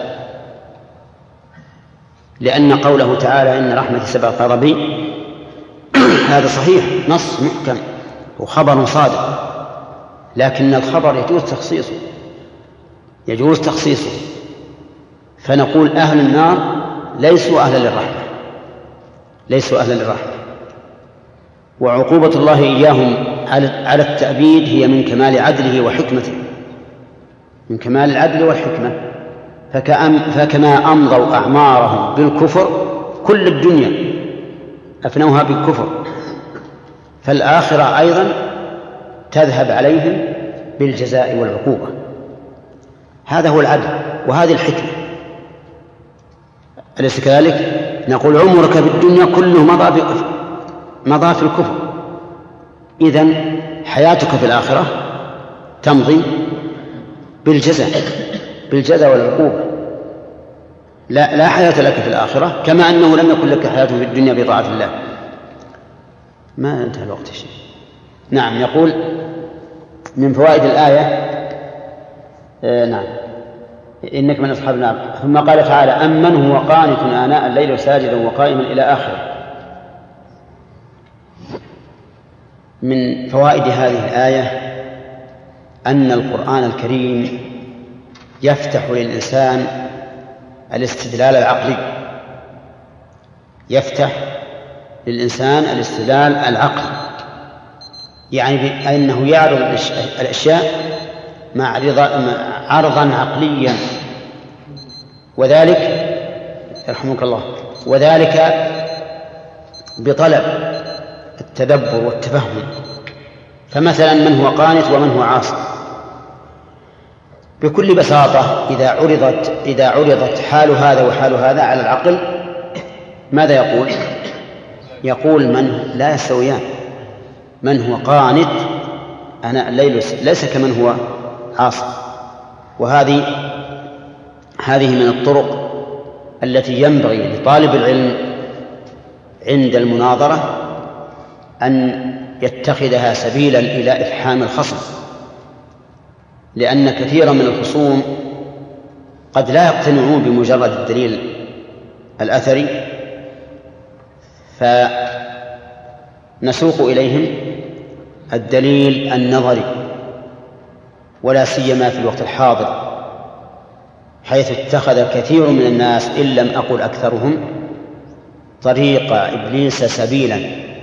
لأن قوله تعالى إن رحمتي سبقت غضبي هذا صحيح نص محكم وخبر صادق، لكن الخبر يجوز تخصيصه يجوز تخصيصه فنقول أهل النار ليسوا أهلا للرحمة ليسوا أهلا للرحمة وعقوبة الله إياهم على التأبيد هي من كمال عدله وحكمته من كمال العدل والحكمة فكأم فكما أمضوا أعمارهم بالكفر، كل الدنيا أفنوها بالكفر، فالآخرة أيضا تذهب عليهم بالجزاء والعقوبة. هذا هو العدل وهذه الحكمة. أليس كذلك؟ نقول عمرك في الدنيا كله مضى مضى في الكفر، إذن حياتك في الآخرة تمضي بالجزاء بالجزاء والعقوبة. لا لا حياة لك في الآخرة، كما أنه لم يكن لك حياة في الدنيا بطاعة الله. ما انتهى الوقت يا شيخ. نعم، يقول من فوائد الآية آه نعم إنك من أصحاب النار. ثم قال تعالى أمن هو قانت آناء الليل ساجدا وقائما إلى آخره. من فوائد هذه الآية أن القرآن الكريم يفتح للإنسان الاستدلال العقلي، يفتح للإنسان الاستدلال العقلي، يعني أنه يعرض الأشياء مع عرضا عقليا، وذلك يرحمك الله وذلك بطلب التدبر والتفهم. فمثلا من هو قانت ومن هو عاصي، بكل بساطة إذا عرضت إذا عرضت حال هذا وحال هذا على العقل ماذا يقول؟ يقول من لا يستويان. من هو قانت آناء الليل ليس كمن هو عاصي. وهذه هذه من الطرق التي ينبغي لطالب العلم عند المناظرة أن يتخذها سبيلا إلى إفحام الخصم، لأن كثيرا من الخصوم قد لا يقتنعون بمجرد الدليل الأثري، فنسوق إليهم الدليل النظري، ولا سيما في الوقت الحاضر، حيث اتخذ كثير من الناس إن لم أقل أكثرهم طريق إبليس سبيلا،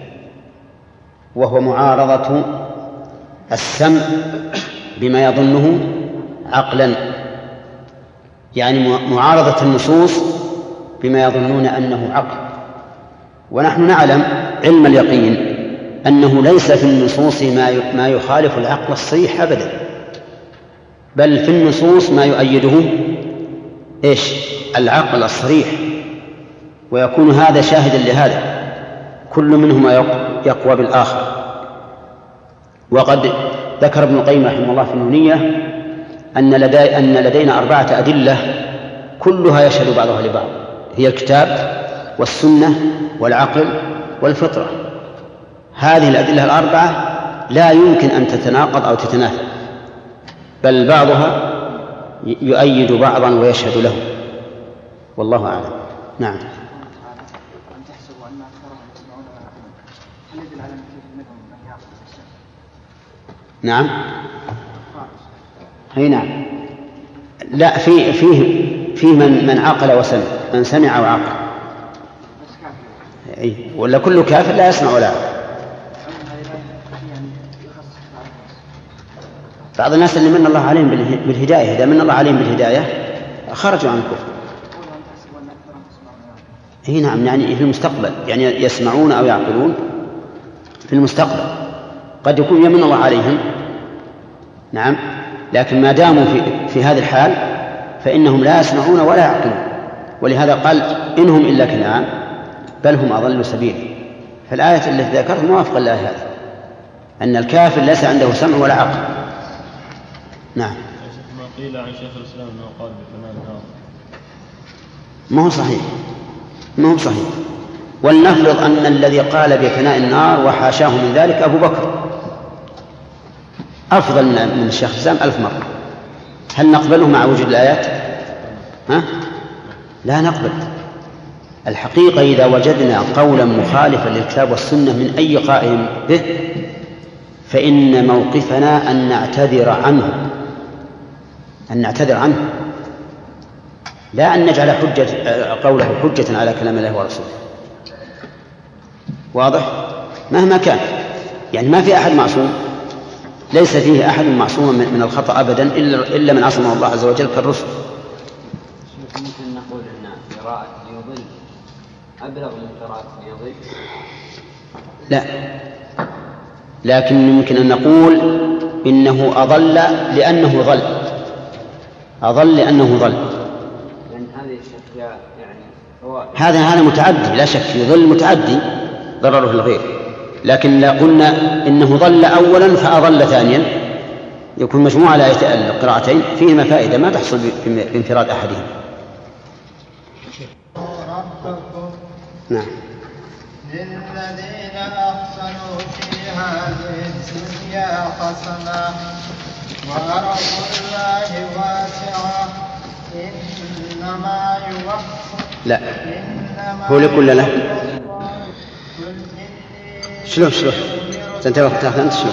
وهو معارضة السمع بما يظنه عقلا، يعني معارضة النصوص بما يظنون أنه عقل. ونحن نعلم علم اليقين أنه ليس في النصوص ما يخالف العقل الصحيح أبدا، بل في النصوص ما يؤيده إيش؟ العقل الصريح، ويكون هذا شاهدا لهذا، كل منهما يقوى بالآخر. وقد ذكر ابن القيم رحمه الله في النونية أن, لدي أن لدينا أربعة أدلة كلها يشهد بعضها لبعض، هي الكتاب والسنة والعقل والفطرة. هذه الأدلة الأربعة لا يمكن أن تتناقض أو تتنافى، بل بعضها يؤيد بعضا ويشهد له، والله أعلم. نعم. نعم هي نعم لا في فيه فيه من من عقل وسمع، من سمع وعقل، أي ولا كل كافر لا يسمع ولا يعقل. بعض الناس اللي من الله عليهم بالهداية، إذا من الله عليهم بالهداية خرجوا عن الكفر. هي نعم، يعني في المستقبل، يعني يسمعون أو يعقلون في المستقبل، قد يكون يمن الله عليهم نعم، لكن ما داموا في, في هذه الحال فإنهم لا يسمعون ولا يعقلون. ولهذا قال إنهم إلا كالأنعام بل هم أضل سبيلا. فالآية التي ذكرت موافقة لها هذا، أن الكافر ليس عنده سمع ولا عقل. نعم. ما قيل عن شيخ الإسلام أنه قال بفناء النار ما هو صحيح، ما هو صحيح. ولنفرض أن الذي قال بفناء النار وحاشاه من ذلك أبو بكر أفضل من الشيخ الإسلام ألف مرة، هل نقبله مع وجود الآيات؟ ها؟ لا نقبل. الحقيقة إذا وجدنا قولا مخالفا للكتاب والسنة من أي قائل به فإن موقفنا أن نعتذر عنه، أن نعتذر عنه، لا أن نجعل حجة قوله حجة على كلام الله ورسوله. واضح؟ مهما كان، يعني ما في أحد معصوم، ليس فيه أحد معصوم من الخطأ أبدا إلا من عصمه الله عز وجل كالرسل. يضل أبلغ من قراءة يضل؟ لا، لكن يمكن أن نقول إنه أضل لأنه ضل، أضل لأنه ضل. لأن هذه الشكل يعني هو هذا هذا متعدي لا شك، يضل متعدي ضرره الغير، لكن لا قلنا إنه ضل أولا فأضل ثانيا، يكون مجموع على القراءتين فيهما فائدة ما تحصل بانفراد أحدهم. نعم. للذين أحسنوا في هذه الدنيا حسنة وأرض الله واسعة إنما يوفى لا هو لكل له شلون شلون أنت وقت أنت شلون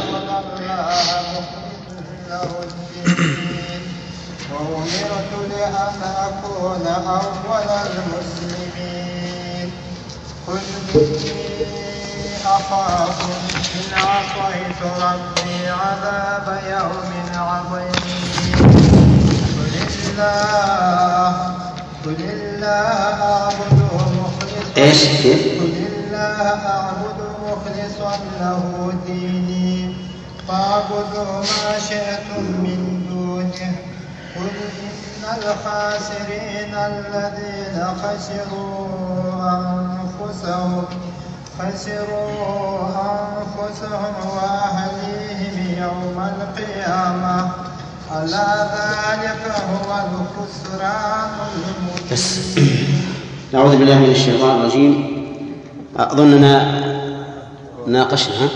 وأمرت لأن أكون أول المسلمين قل إني أخاف إن عصيت ربي عذاب يوم عظيم قل الله قل الله أعبد مخلصا إيش قل الله أعبد مخلصا له ديني فاعبدوا ما شئتم من دونه قل إن الخاسرين الذين خسروا أنفسهم خسروا أنفسهم وأهليهم يوم القيامة ألا ذلك هو الخسران المبين. نعوذ بالله من الشيطان الرجيم. أظننا ناقشنا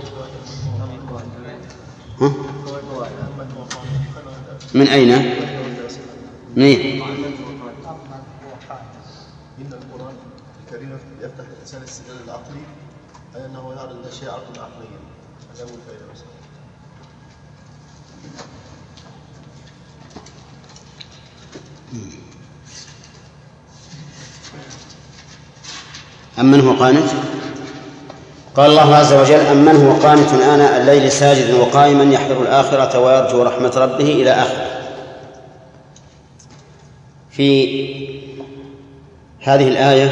ها؟ من أين؟ منين؟ إن القرآن الكريم يفتح الإنسان الاستدلال العقلي، أي أنه يعرض الأشياء عقلا عقليا. هذا هو الفائدة بس. أمن هو قانت؟ قال الله عز وجل: أمن هو قانت آناء الليل ساجدا وقائما يحذر الآخرة ويرجو رحمة ربه إلى آخره. في هذه الآية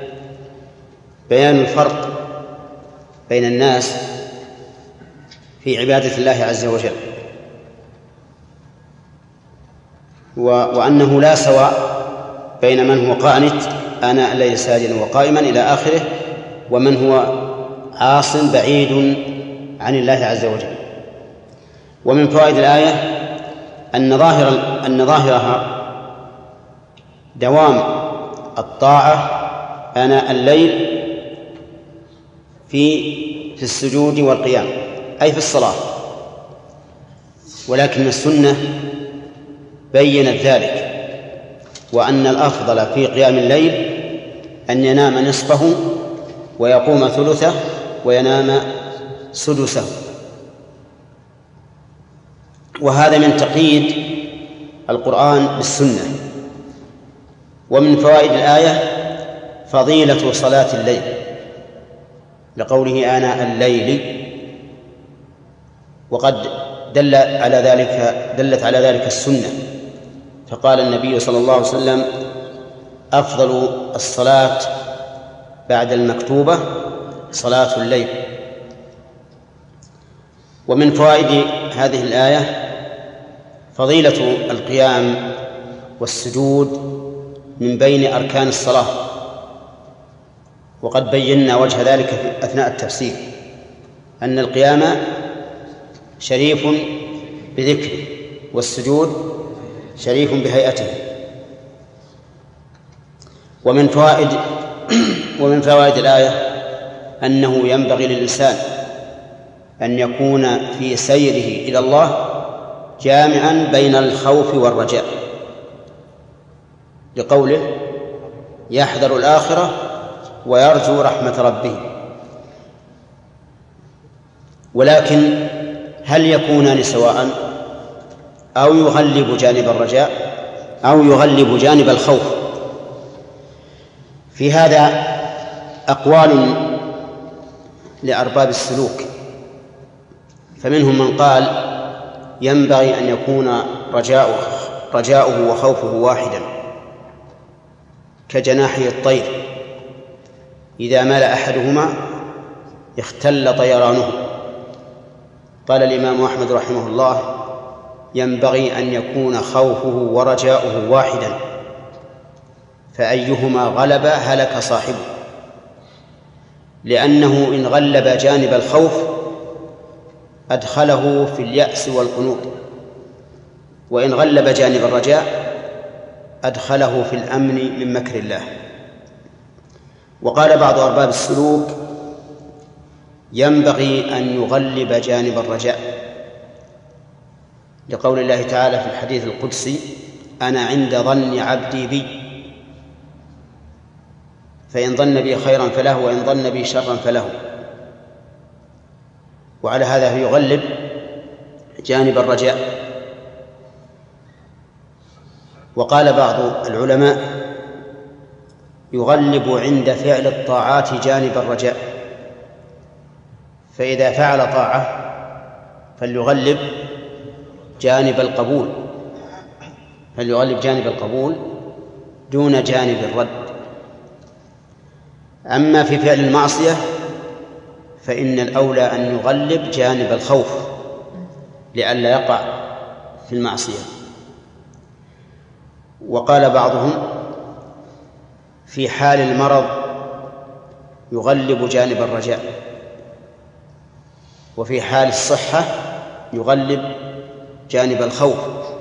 بيان الفرق بين الناس في عبادة الله عز وجل، وأنه لا سواء بين من هو قانت آناء الليل ساجدا وقائما إلى آخره ومن هو عاص بعيد عن الله عز وجل. ومن فوائد الآية أن ظاهر أن ظاهرها دوام الطاعة آناء الليل في في السجود والقيام، أي في الصلاة، ولكن السنة بيّنت ذلك، وأن الأفضل في قيام الليل أن ينام نصفه ويقوم ثلثه وينام سدسه. وهذا من تقييد القرآن بالسنة. ومن فوائد الآية فضيلة صلاة الليل لقوله آناء الليل، وقد دل على ذلك دلت على ذلك السنة، فقال النبي صلى الله عليه وسلم: أفضل الصلاة بعد المكتوبة صلاة الليل. ومن فوائد هذه الآية فضيلة القيام والسجود من بين أركان الصلاة، وقد بينا وجه ذلك أثناء التفسير، أن القيام شريف بذكره والسجود شريف بهيئته. ومن فوائد ومن فوائد الآية أنه ينبغي للإنسان أن يكون في سيره إلى الله جامعا بين الخوف والرجاء، لقوله: يحذر الآخرة ويرجو رحمة ربه. ولكن هل يكونان سواء أو يغلب جانب الرجاء أو يغلب جانب الخوف؟ في هذا أقوال لأرباب السلوك، فمنهم من قال ينبغي أن يكون رجاؤه, رجاؤه وخوفه واحدا، كجناحي الطير إذا مال أحدهما اختل طيرانه. قال الإمام أحمد رحمه الله: ينبغي أن يكون خوفه ورجاؤه واحدا، فأيهما غلب هلك صاحبه، لأنه إن غلب جانب الخوف أدخله في اليأس والقنوط، وإن غلب جانب الرجاء أدخله في الأمن من مكر الله. وقال بعض أرباب السلوك: ينبغي أن يغلب جانب الرجاء، لقول الله تعالى في الحديث القدسي: أنا عند ظن عبدي بي، فإن ظن بي خيرا فله وإن ظن بي شرا فله. وعلى هذا يغلب جانب الرجاء. وقال بعض العلماء: يغلب عند فعل الطاعات جانب الرجاء، فإذا فعل طاعة فليغلب جانب القبول فليغلب جانب القبول دون جانب الرد. أما في فعل المعصية فإن الأولى أن يغلب جانب الخوف لئلا يقع في المعصية. وقال بعضهم: في حال المرض يغلب جانب الرجاء، وفي حال الصحة يغلب جانب الخوف،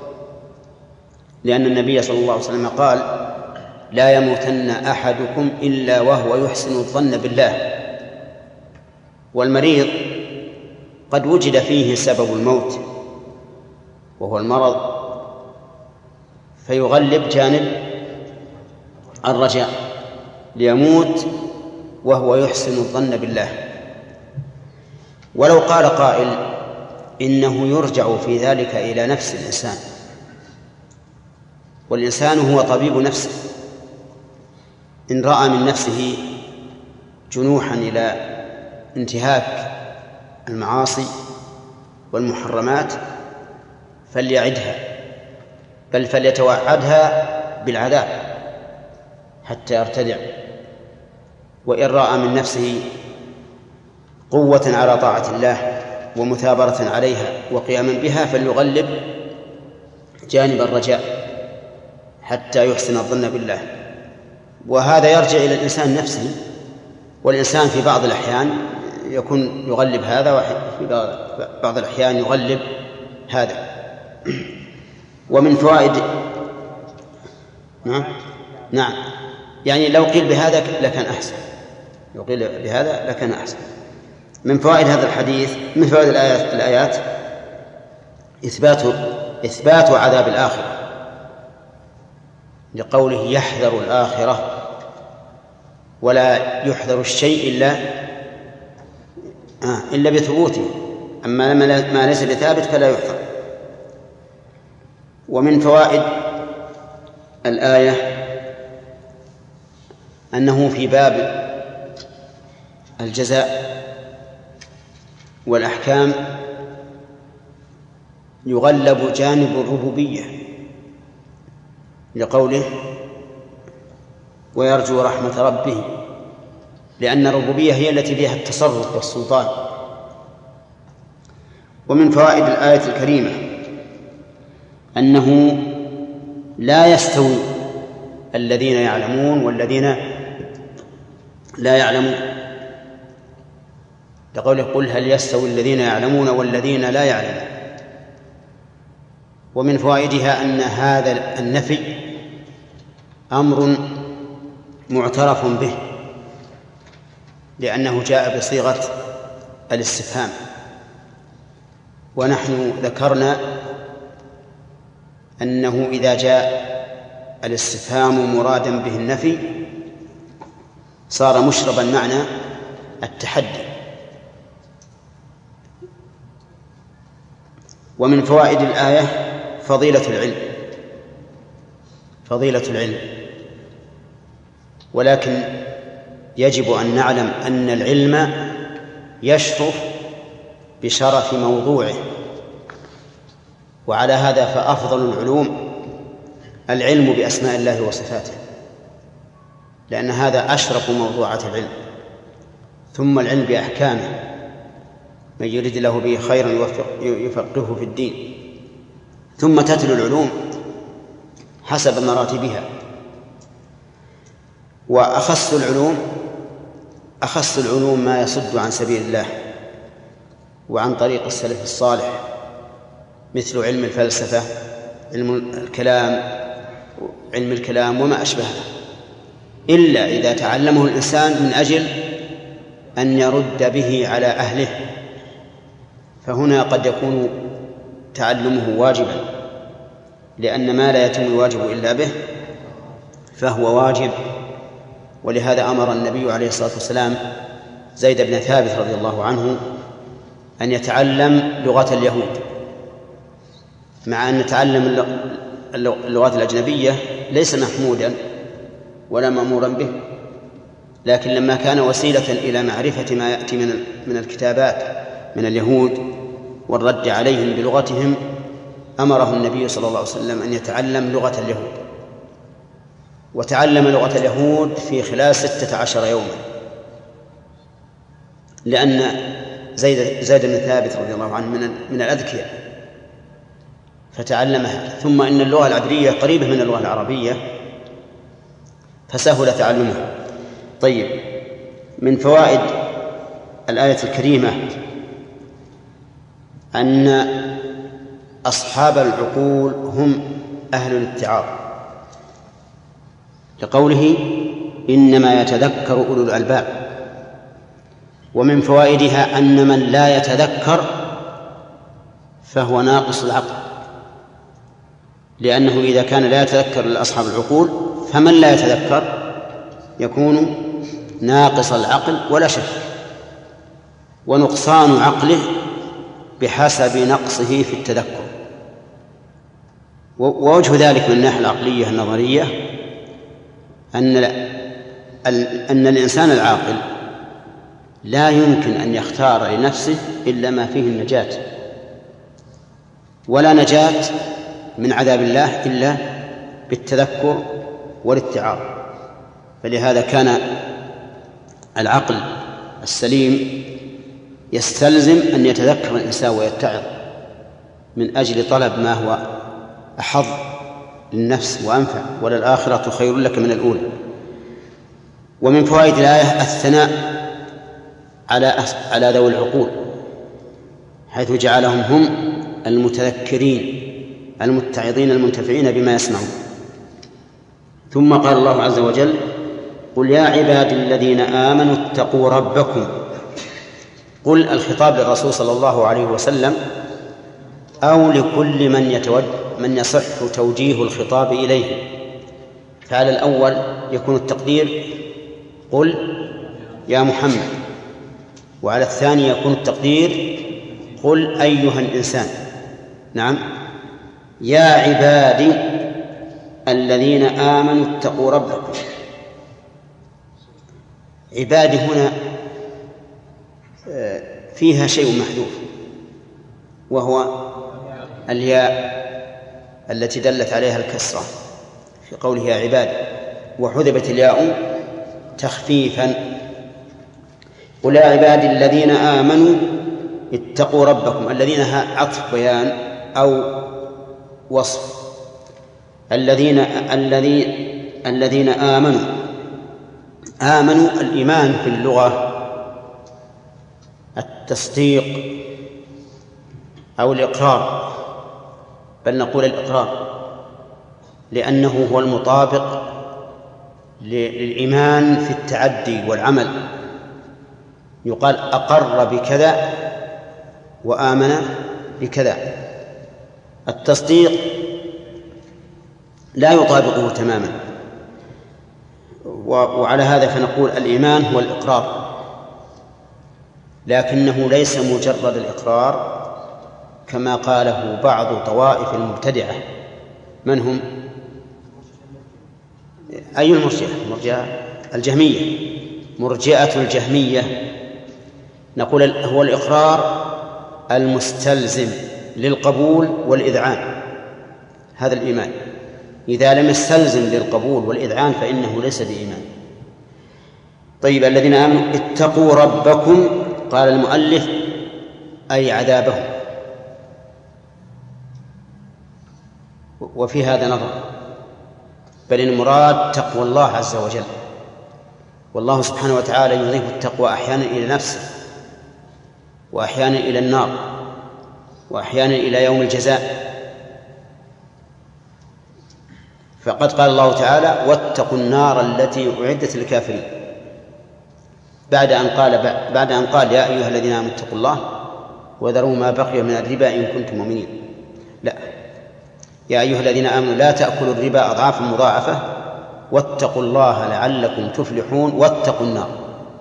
لأن النبي صلى الله عليه وسلم قال: لا يموتن أحدكم إلا وهو يحسن الظن بالله. والمريض قد وجد فيه سبب الموت وهو المرض، فيغلب جانب الرجاء ليموت وهو يحسن الظن بالله. ولو قال قائل إنه يرجع في ذلك إلى نفس الإنسان، والإنسان هو طبيب نفسه، إن رأى من نفسه جنوحا إلى انتهاك المعاصي والمحرمات فليعدها، بل فليتوعدها بالعذاب حتى يرتدع. وإن رأى من نفسه قوة على طاعة الله ومثابرة عليها وقياما بها فليغلب جانب الرجاء حتى يحسن الظن بالله. وهذا يرجع إلى الإنسان نفسه، والإنسان في بعض الأحيان يكون يغلب هذا وفي بعض الأحيان يغلب هذا. ومن فوائد نعم نعم يعني لو قيل بهذا لكان أحسن، لو قيل بهذا لكان أحسن. من فوائد هذا الحديث، من فوائد الآيات, الآيات إثبات إثبات عذاب الآخرة، لقوله يحذر الآخرة، ولا يحذر الشيء إلا آه إلا بثبوته، أما ما ليس بثابت فلا يحذر. ومن فوائد الآية أنه في باب الجزاء والأحكام يغلب جانب الربوبية، لقوله ويرجو رحمة ربه، لأن الربوبية هي التي فيها التصرف والسلطان. ومن فوائد الآية الكريمة أنه لا يستوي الذين يعلمون والذين لا يعلمون، لقوله قل هل يستوي الذين يعلمون والذين لا يعلمون. ومن فوائدها أن هذا النفي أمر معترف به، لأنه جاء بصيغة الاستفهام، ونحن ذكرنا أنه إذا جاء الاستفهام مرادا به النفي صار مشربا معنى التحدي. ومن فوائد الآية فضيلة العلم فضيلة العلم ولكن يجب أن نعلم أن العلم يشرف بشرف موضوعه، وعلى هذا فأفضل العلوم العلم بأسماء الله وصفاته، لأن هذا أشرف موضوعات العلم، ثم العلم بأحكامه، من يريد له به خيرا يفقهه في الدين. ثم تتلو العلوم حسب مراتبها. وأخص العلوم أخص العلوم ما يصد عن سبيل الله وعن طريق السلف الصالح، مثل علم الفلسفة، علم الكلام، علم الكلام وما أشبهه، إلا إذا تعلمه الإنسان من أجل أن يرد به على أهله، فهنا قد يكون تعلمه واجبا، لأن ما لا يتم الواجب إلا به فهو واجب. ولهذا أمر النبي عليه الصلاة والسلام زيد بن ثابت رضي الله عنه أن يتعلم لغة اليهود، مع أن تعلم اللغات الأجنبية ليس محمودا ولا مأمورا به، لكن لما كان وسيلة إلى معرفة ما يأتي من من الكتابات من اليهود والرد عليهم بلغتهم، أمره النبي صلى الله عليه وسلم أن يتعلم لغة اليهود. وتعلم لغة اليهود في خلال ستة عشر يوما، لأن زيد, زيد بن ثابت رضي الله عنه من, من الأذكياء فتعلمها. ثم إن اللغة العبرية قريبة من اللغة العربية فسهل تعلمها. طيب، من فوائد الآية الكريمة أن أصحاب العقول هم أهل الاتعاظ، لقوله إنما يتذكر أولو الألباب. ومن فوائدها أن من لا يتذكر فهو ناقص العقل، لأنه إذا كان لا يتذكر أصحاب العقول فمن لا يتذكر يكون ناقص العقل ولا شك، ونقصان عقله بحسب نقصه في التذكر. ووجه ذلك من الناحية العقلية النظرية أن أن الإنسان العاقل لا يمكن أن يختار لنفسه إلا ما فيه النجاة، ولا نجاة من عذاب الله إلا بالتذكر والاتعاظ. فلهذا كان العقل السليم يستلزم أن يتذكر الإنسان ويتعظ من أجل طلب ما هو أحظ للنفس وأنفع، وللآخرة خير لك من الأولى. ومن فوائد الآية الثناء على على ذوي العقول، حيث جعلهم هم المتذكرين المتعظين المنتفعين بما يسمعون. ثم قال الله عز وجل: قل يا عبادي الذين آمنوا اتقوا ربكم. قل الخطاب للرسول صلى الله عليه وسلم أو لكل من يتود من يصح توجيه الخطاب إليه. فعلى الأول يكون التقدير قل يا محمد، وعلى الثاني يكون التقدير قل أيها الإنسان. نعم، يا عبادي الذين آمنوا اتقوا ربكم. عبادي هنا فيها شيء محذوف، وهو الياء التي دلت عليها الكسرة في قوله يا عبادي، وحذفت الياء تخفيفا. قل يا عبادي الذين آمنوا اتقوا ربكم. الذين عطف بيان أو وصف. الذين الذين الذين آمنوا. آمنوا الإيمان في اللغة التصديق أو الإقرار، بل نقول الإقرار، لأنه هو المطابق للإيمان في التعدي والعمل. يقال أقر بكذا وآمن بكذا. التصديق لا يطابقه تماما، وعلى هذا فنقول الإيمان هو الإقرار، لكنه ليس مجرد الإقرار كما قاله بعض طوائف المبتدعة. من هم؟ أي المرجئة؟ مرجئة الجهمية، مرجئة الجهمية. نقول هو الإقرار المستلزم للقبول والإذعان، هذا الإيمان. إذا لم يستلزم للقبول والإذعان فإنه ليس بإيمان. طيب الذين آمنوا اتقوا ربكم، قال المؤلف أي عذابهم. وفي هذا نظر، بل المراد تقوى الله عز وجل، والله سبحانه وتعالى يضيف التقوى أحيانا إلى نفسه، وأحيانا إلى النار، وأحيانا إلى يوم الجزاء. فقد قال الله تعالى واتقوا النار التي أعدت للكافرين، بعد أن قال بعد أن قال يا أيها الذين آمنوا اتقوا الله وذروا ما بقي من الربا إن كنتم مؤمنين. لا، يا أيها الذين آمنوا لا تأكلوا الربا أضعافا مضاعفة واتقوا الله لعلكم تفلحون واتقوا النار.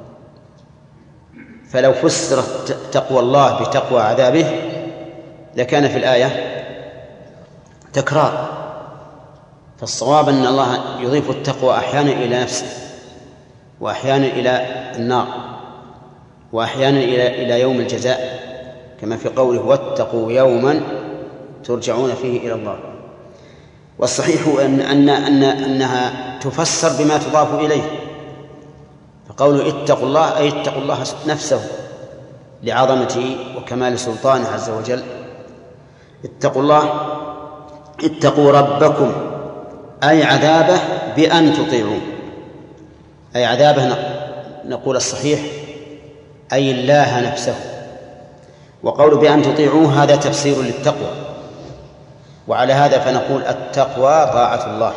فلو فسرت تقوى الله بتقوى عذابه لكان في الآية تكرار، فالصواب أن الله يضيف التقوى أحيانا إلى نفسه، وأحيانا إلى النار، وأحيانا إلى إلى يوم الجزاء، كما في قوله واتقوا يوما ترجعون فيه إلى الله. والصحيح أن أن أن أنها تفسر بما تضاف إليه، فقوله اتقوا الله أي اتقوا الله نفسه لعظمته وكمال سلطانه عز وجل. اتقوا الله، اتقوا ربكم أي عذابه بأن تطيعوه، أي عذابه نقول الصحيح أي الله نفسه. وقول بأن تطيعوه هذا تفسير للتقوى، وعلى هذا فنقول التقوى طاعة الله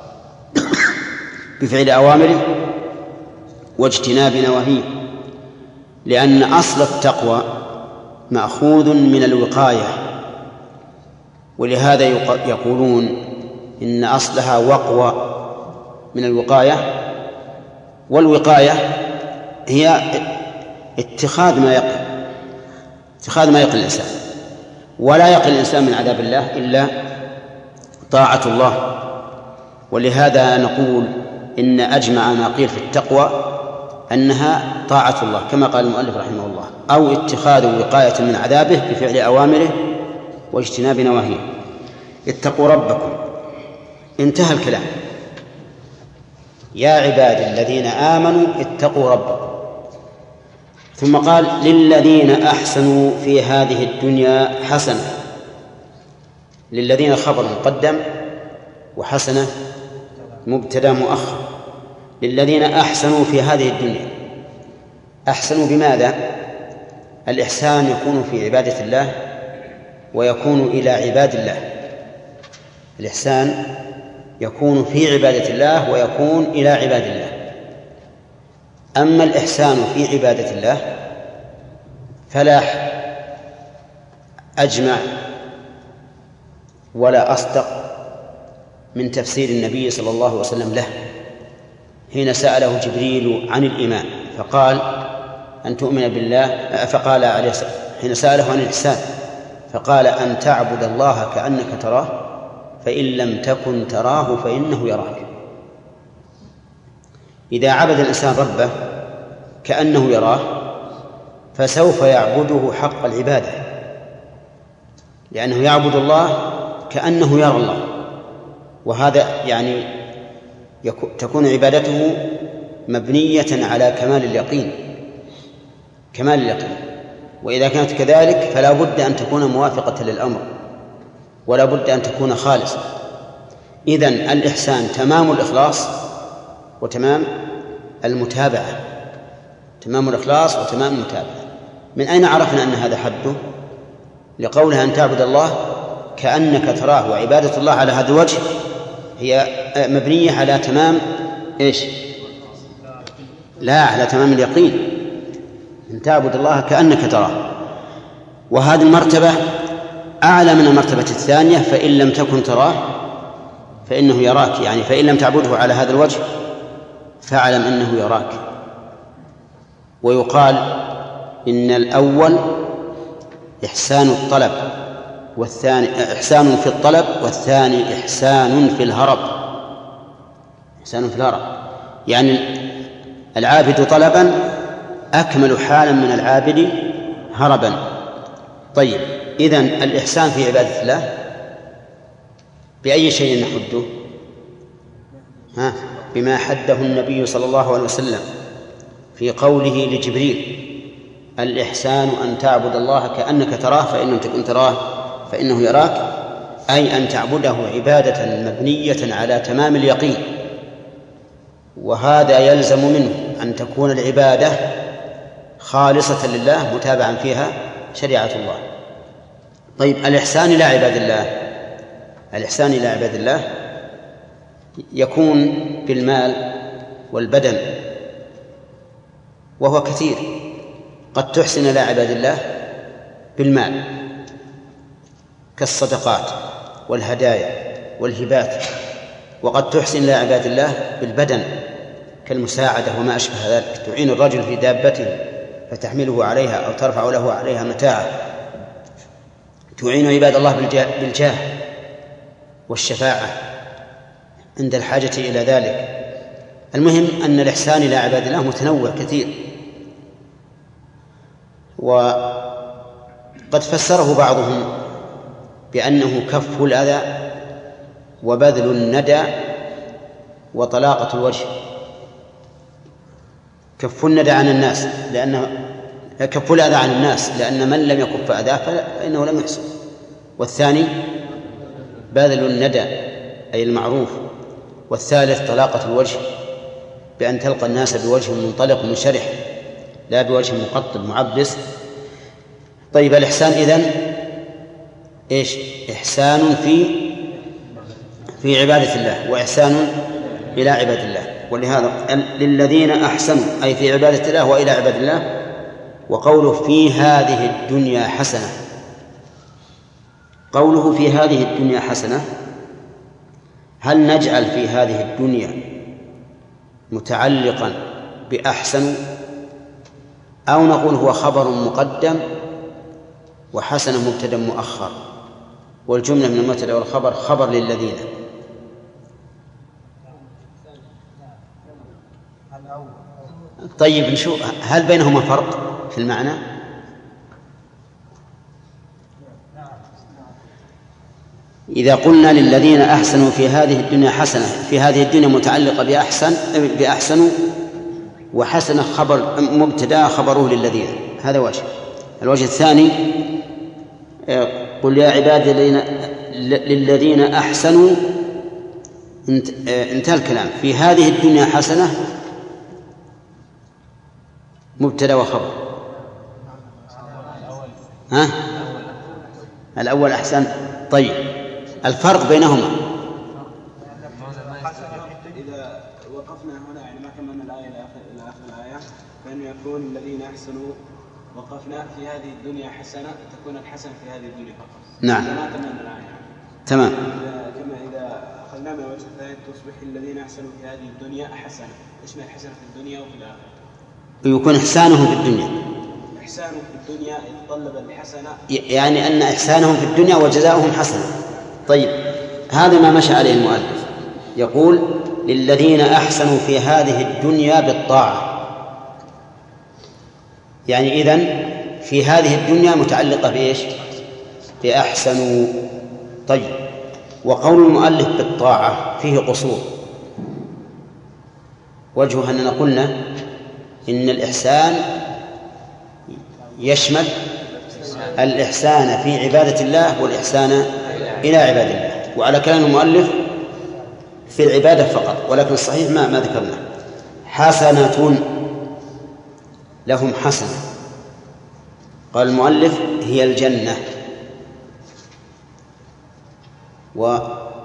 بفعل أوامره واجتناب نواهيه، لأن أصل التقوى مأخوذ من الوقاية، ولهذا يقولون إن أصلها وقوى من الوقاية، والوقاية هي اتخاذ ما يقي اتخاذ ما يقي الإنسان، ولا يقي الإنسان من عذاب الله إلا طاعة الله. ولهذا نقول إن أجمع ما قيل في التقوى أنها طاعة الله كما قال المؤلف رحمه الله، أو اتخاذ وقاية من عذابه بفعل أوامره واجتناب نواهيه. اتقوا ربكم، انتهى الكلام. يا عبادي الذين آمنوا اتقوا ربكم، ثم قال للذين أحسنوا في هذه الدنيا حسنة. للذين خبر مقدم وحسنة مبتدأ مؤخر. للذين أحسنوا في هذه الدنيا، أحسنوا بماذا؟ الإحسان يكون في عبادة الله ويكون إلى عباد الله. الإحسان يكون في عبادة الله ويكون إلى عباد الله. أما الإحسان في عبادة الله فلا أجمع ولا أصدق من تفسير النبي صلى الله عليه وسلم له حين سأله جبريل عن الإيمان فقال أن تؤمن بالله، فقال عليه السلام حين سأله عن الإحسان فقال أن تعبد الله كأنك تراه فإن لم تكن تراه فإنه يراك. إذا عبد الإنسان ربه كأنه يراه فسوف يعبده حق العبادة، لأنه يعبد الله كأنه يرى الله، وهذا يعني تكون عبادته مبنية على كمال اليقين كمال اليقين وإذا كانت كذلك فلا بد أن تكون موافقة للأمر ولا بد أن تكون خالصة. إذن الإحسان تمام الإخلاص وتمام المتابعة، تمام الإخلاص وتمام المتابعة. من أين عرفنا أن هذا حده؟ لقولها أن تعبد الله كأنك تراه، وعبادة الله على هذا الوجه هي مبنية على تمام إيش؟ لا، على تمام اليقين، أن تعبد الله كأنك تراه. وهذه المرتبة أعلى من المرتبة الثانية، فإن لم تكن تراه فإنه يراك، يعني فإن لم تعبده على هذا الوجه فاعلم أنه يراك. ويقال إن الأول إحسان الطلب والثاني إحسان في الطلب والثاني إحسان في الهرب. إحسان في الهرب يعني العابد طلبا أكمل حالا من العابد هربا. طيب، إذن الإحسان في عبادة الله بأي شيء نحده؟ ها، بما حده النبي صلى الله عليه وسلم في قوله لجبريل: الإحسان أن تعبد الله كأنك تراه فإن لم تكن تراه فإنه يراك، أي أن تعبده عبادة مبنية على تمام اليقين، وهذا يلزم منه أن تكون العبادة خالصة لله متابعا فيها شريعة الله. طيب، الإحسان إلى عباد الله، الإحسان إلى عباد الله يكون بالمال والبدن، وهو كثير. قد تحسن إلى عباد الله بالمال كالصدقات والهدايا والهبات، وقد تحسن إلى عباد الله بالبدن كالمساعدة وما أشبه ذلك. تعين الرجل في دابته فتحمله عليها أو ترفع له عليها متاعه. تعين عباد الله بالجاه والشفاعة عند الحاجة إلى ذلك. المهم أن الإحسان إلى عباد الله متنوع كثير، وقد فسره بعضهم بأنه كف الأذى وبذل الندى وطلاقة الوجه. كف الندى عن الناس لأنه كف الأذى عن الناس لأن من لم يكف أذاه فإنه لم يحسن. والثاني بذل الندى أي المعروف. والثالث طلاقة الوجه بأن تلقى الناس بوجه منطلق منشرح لا بوجه مقطب معبس. طيب، الإحسان إذن إيش؟ إحسان في في عبادة الله، وإحسان إلى عباد الله. ولهذا للذين أحسنوا أي في عبادة الله وإلى عباد الله. وقوله في هذه الدنيا حسنة، قوله في هذه الدنيا حسنة، هل نجعل في هذه الدنيا متعلقا بأحسن، أو نقول هو خبر مقدم وحسن مبتدأ مؤخر، والجملة من المبتدأ والخبر خبر للذين؟ طيب، نشوف هل بينهما فرق في المعنى؟ إذا قلنا للذين أحسنوا في هذه الدنيا حسنة، في هذه الدنيا متعلقة بأحسن بأحسنوا، وحسنة خبر مبتدأ خبره للذين، هذا وجه. الوجه الثاني: قل يا عبادي للذين أحسنوا، انتهى الكلام. في هذه الدنيا حسنة مبتدأ وخبر. ها؟ الأول أحسن. طيب، الفرق بينهما؟ إذا وقفنا هنا يعني ما كملنا الآية إلى آخر الآية، فإن يكون الذين أحسنوا وقفنا في هذه الدنيا حسنة، تكون الحسنة في هذه الدنيا فقط. نعم. ما كملنا الآية. تمام. كما إذا أخذنا من الوجه الثاني تصبح الذين أحسنوا في هذه الدنيا حسنة. إيش معنى الحسنة في الدنيا وفي الآخرة؟ يكون إحسانهم في الدنيا. إحسانهم في الدنيا يتطلب الحسنة، يعني أن إحسانهم في الدنيا وجزاؤهم حسنة. طيب، هذا ما مشى عليه المؤلف. يقول للذين أحسنوا في هذه الدنيا بالطاعة، يعني إذن في هذه الدنيا متعلقة بإيش؟ بأحسنوا. طيب، وقول المؤلف بالطاعة فيه قصور. وجه أننا قلنا إن الإحسان يشمل الإحسان في عبادة الله والإحسان إلى عباد الله، وعلى كلام المؤلف في العبادة فقط، ولكن الصحيح ما ما ذكرنا. حسنة لهم حسنة، قال المؤلف هي الجنة. و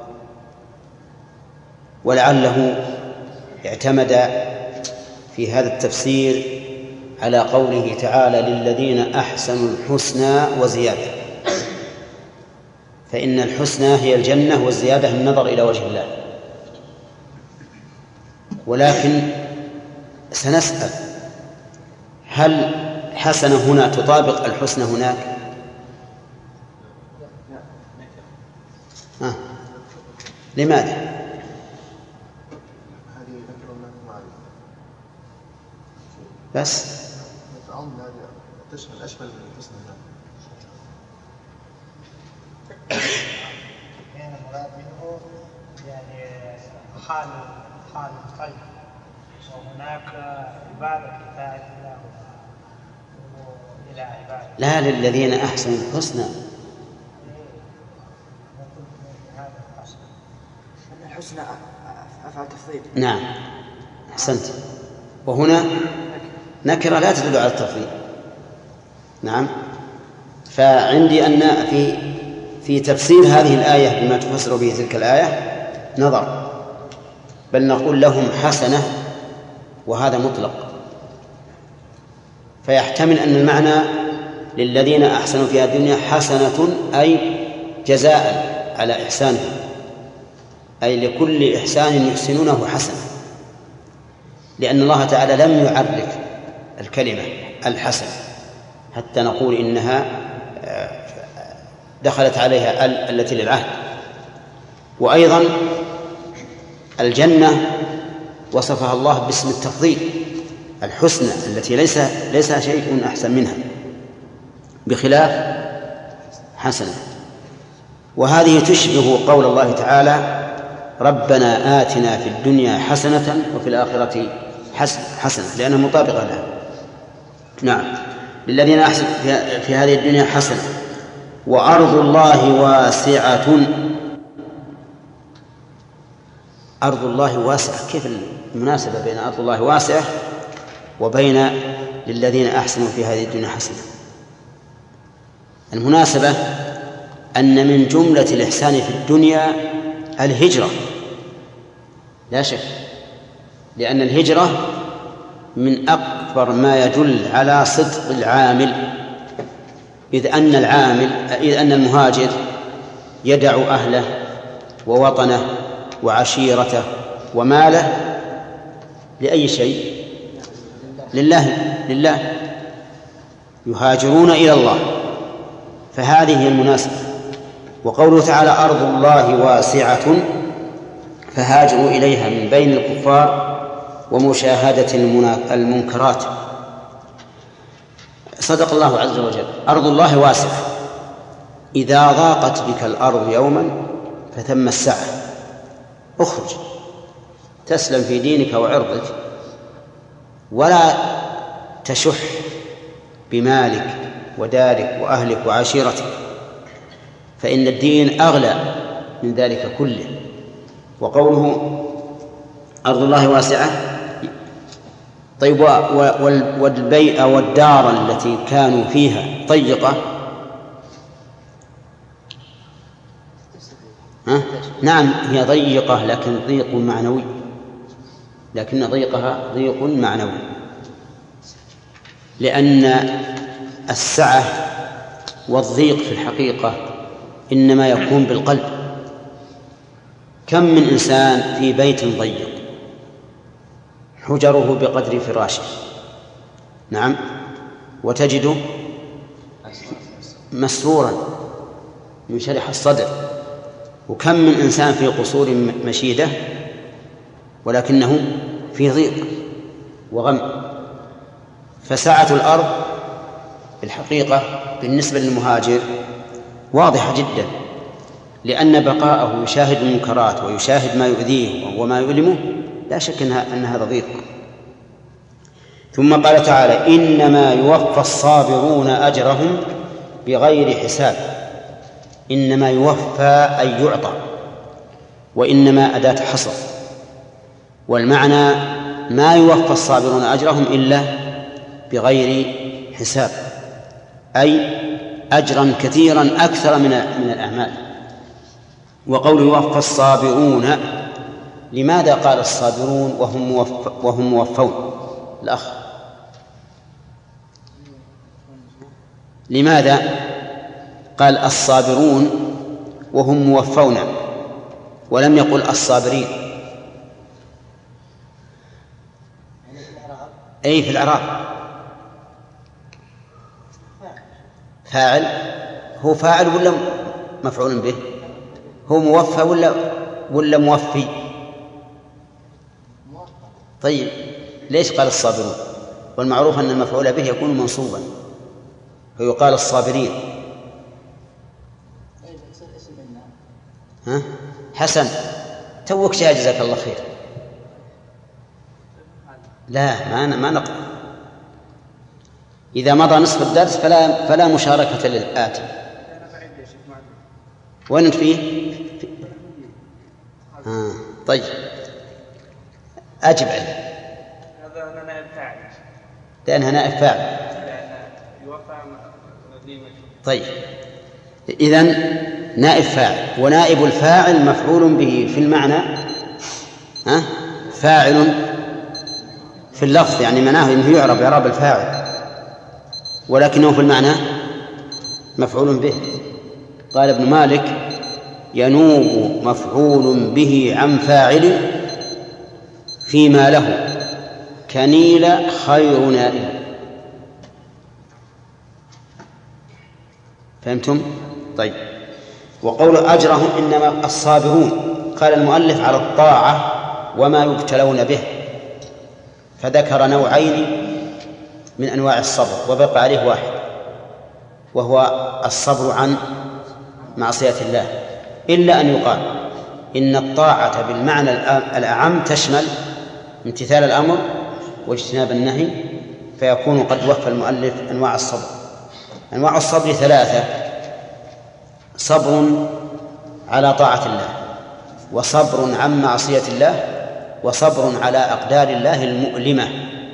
ولعله اعتمد في هذا التفسير على قوله تعالى للذين أحسنوا الحسنى وزيادة، فإن الحسنى هي الجنة والزيادة النظر إلى وجه الله. ولكن سنسأل هل حسنة هنا تطابق الحسنى هناك؟ آه. لماذا؟ بس تشمل أشمل من الحسنى. يعني المراد منه يعني حال حال طيب وهناك عبادة لله إلى عبادة لا للذين أحسنوا الحسنى. الحسنى أفعل تفضيل. نعم أحسنت. وهنا نكرة لا تدل على التفضيل. نعم. فعندي أن في في تفسير هذه الآية بما تفسر به تلك الآية نظر، بل نقول لهم حسنة وهذا مطلق، فيحتمل أن المعنى للذين أحسنوا في الدنيا حسنة أي جزاء على إحسانهم، أي لكل إحسان يحسنونه حسنة، لأن الله تعالى لم يعرف الكلمة الحسن حتى نقول إنها دخلت عليها ال التي للعهد. وأيضا الجنة وصفها الله باسم التفضيل الحسنى التي ليس ليس شيء أحسن منها بخلاف حسنة. وهذه تشبه قول الله تعالى ربنا آتنا في الدنيا حسنة وفي الآخرة حسنة، لأنها مطابقة لها. نعم للذين أحسن في هذه الدنيا حسنة وأرض الله واسعة. أرض الله واسعة، كيف المناسبة بين أرض الله واسعة وبين للذين أحسنوا في هذه الدنيا حسنة؟ المناسبة أن من جملة الإحسان في الدنيا الهجرة لا شك، لأن الهجرة من أكبر ما يدل على صدق العامل، إذ أن العامل إذ أن المهاجر يدع أهله ووطنه وعشيرته وماله لأي شيء؟ لله لله يهاجرون إلى الله، فهذه هي المناسبة. وقوله تعالى أرض الله واسعة فهاجروا إليها من بين الكفار ومشاهدة المنكرات. صدق الله عز وجل. أرض الله واسعة، إذا ضاقت بك الأرض يوما فثم السعة، اخرج تسلم في دينك وعرضك ولا تشح بمالك ودارك وأهلك وعشيرتك، فإن الدين أغلى من ذلك كله. وقوله أرض الله واسعة، طيب والبيئة والدار التي كانوا فيها ضيقة، ها؟ نعم هي ضيقة لكن ضيق معنوي، لكن ضيقها ضيق معنوي، لأن السعة والضيق في الحقيقة إنما يكون بالقلب. كم من إنسان في بيت ضيق حجره بقدر فراشه، نعم، وتجده مسرورا منشرح الصدر. وكم من إنسان في قصور مشيدة ولكنه في ضيق وغم. فسعة الأرض بالحقيقة بالنسبة للمهاجر واضحة جدا، لأن بقاءه يشاهد المنكرات ويشاهد ما يؤذيه وما يؤلمه، لا شك أن هذا ضيق. ثم قال تعالى إنما يوفى الصابرون أجرهم بغير حساب. إنما يوفى أي يعطى، وإنما أداة حصر، والمعنى ما يوفى الصابرون أجرهم إلا بغير حساب، أي أجرا كثيرا أكثر من من الأعمال. وقول يوفى الصابرون، لماذا قال الصابرون وهم موف وهم موفون؟ الأخ لماذا قال الصابرون وهم موفون ولم يقل الصابرين؟ أي في الإعراب فاعل، هو فاعل ولا مفعول به؟ هو موفى ولا ولا موفي؟ طيب ليش قال الصابرون؟ والمعروف أن المفعول به يكون منصوبا فيقال الصابرين. ها؟ حسن توك جاء جزاك الله خير. لا ما ما نقرأ. إذا مضى نصف الدرس فلا فلا مشاركة للآتي. وين فيه؟ آه. طيب أجب عليه. هذا نائب فاعل. لأنها نائب فاعل. لأن يوفى طيب إذن نائب فاعل، ونائب الفاعل مفعول به في المعنى ها فاعل في اللفظ، يعني معناه أنه يعرب إعراب الفاعل، ولكنه في المعنى مفعول به. قال ابن مالك: ينوب مفعول به عن فاعل فيما له كنيل خير نائب. فهمتم؟ طيب. وقول أجرهم إنما الصابرون، قال المؤلف على الطاعة وما يبتلون به، فذكر نوعين من أنواع الصبر وبقى عليه واحد، وهو الصبر عن معصية الله، إلا أن يقال إن الطاعة بالمعنى الأعم تشمل امتثال الأمر واجتناب النهي، فيكون قد وفى المؤلف أنواع الصبر. أنواع الصبر ثلاثة: صبر على طاعة الله، وصبر عن معصية الله، وصبر على أقدار الله المؤلمة.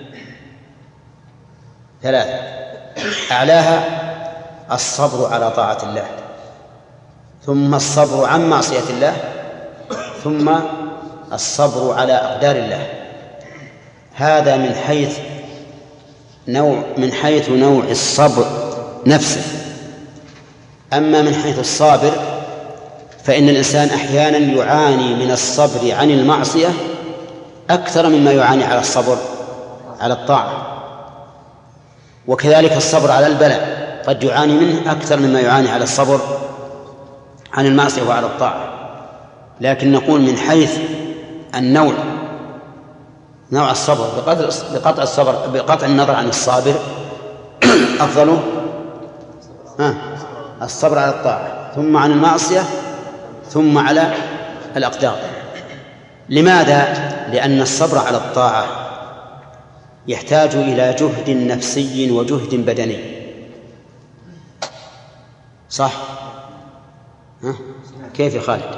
ثلاثة، أعلاها الصبر على طاعة الله، ثم الصبر عن معصية الله، ثم الصبر على أقدار الله. هذا من حيث نوع من حيث نوع الصبر نفسه. أما من حيث الصابر فإن الإنسان أحيانا يعاني من الصبر عن المعصية أكثر مما يعاني على الصبر على الطاعة، وكذلك الصبر على البلاء قد يعاني منه أكثر مما يعاني على الصبر عن المعصية وعلى الطاعة. لكن نقول من حيث النوع، نوع الصبر بقطع الصبر بقطع النظر عن الصابر أفضله الصبر على الطاعة، ثم عن المعصية، ثم على الأقدار. لماذا؟ لأن الصبر على الطاعة يحتاج إلى جهد نفسي وجهد بدني. صح؟ ها؟ كيف يا خالد؟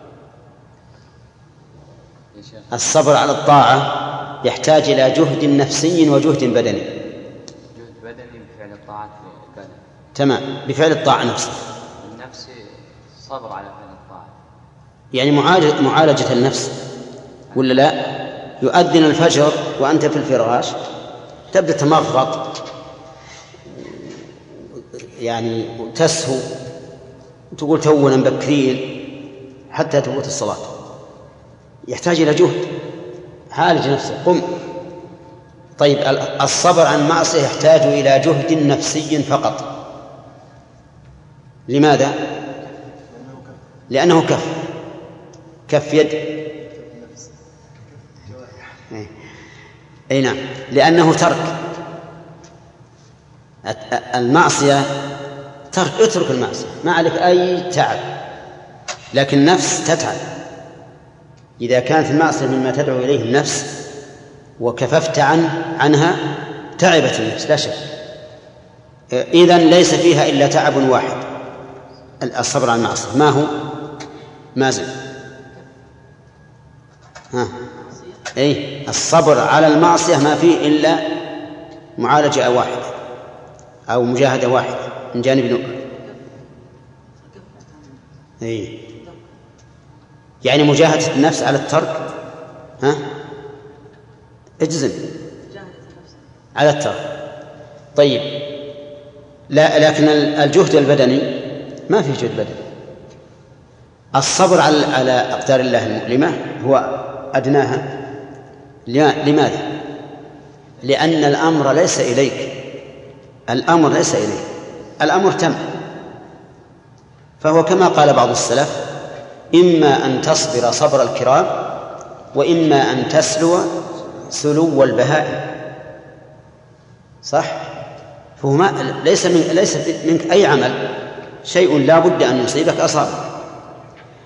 الصبر على الطاعة يحتاج إلى جهد نفسي وجهد بدني. جهد بدني بفعل الطاعات البدن. تمام، بفعل الطاعة نفسها. النفس صبر على فعل الطاعة، يعني معالجة, معالجة النفس، ولا لا؟ يؤذن الفجر وأنت في الفراش تبدأ تمغط، يعني تسهو، تقول تونا مبكرين حتى تفوت الصلاة. يحتاج إلى جهد، عالج نفسك، قم. طيب الصبر عن معصية يحتاج إلى جهد نفسي فقط. لماذا؟ لأنه كف كف يد. أي نعم، لأنه ترك المعصية، ترك اترك المعصية، ما عليك أي تعب، لكن النفس تتعب. إذا كانت المعصية مما تدعو إليه النفس وكففت عن عنها تعبت النفس لا شك. إذن ليس فيها إلا تعب واحد، الصبر عن المعصية. ما هو؟ مازن ها أي الصبر على المعصية ما فيه إلا معالجة واحدة أو مجاهدة واحدة من جانب نقل. أي يعني مجاهدة النفس على الترك، ها اجزم على الترك. طيب لا، لكن الجهد البدني ما فيه جهد بدني. الصبر على على أقدار الله المؤلمة هو أدناها. لماذا؟ لأن الأمر ليس إليك، الأمر ليس إليك، الأمر تم. فهو كما قال بعض السلف: إما أن تصبر صبر الكرام، وإما أن تسلو سلو البهائم. صح؟ فهو ما ليس من ليس منك أي عمل، شيء لا بد أن يصيبك أصابك.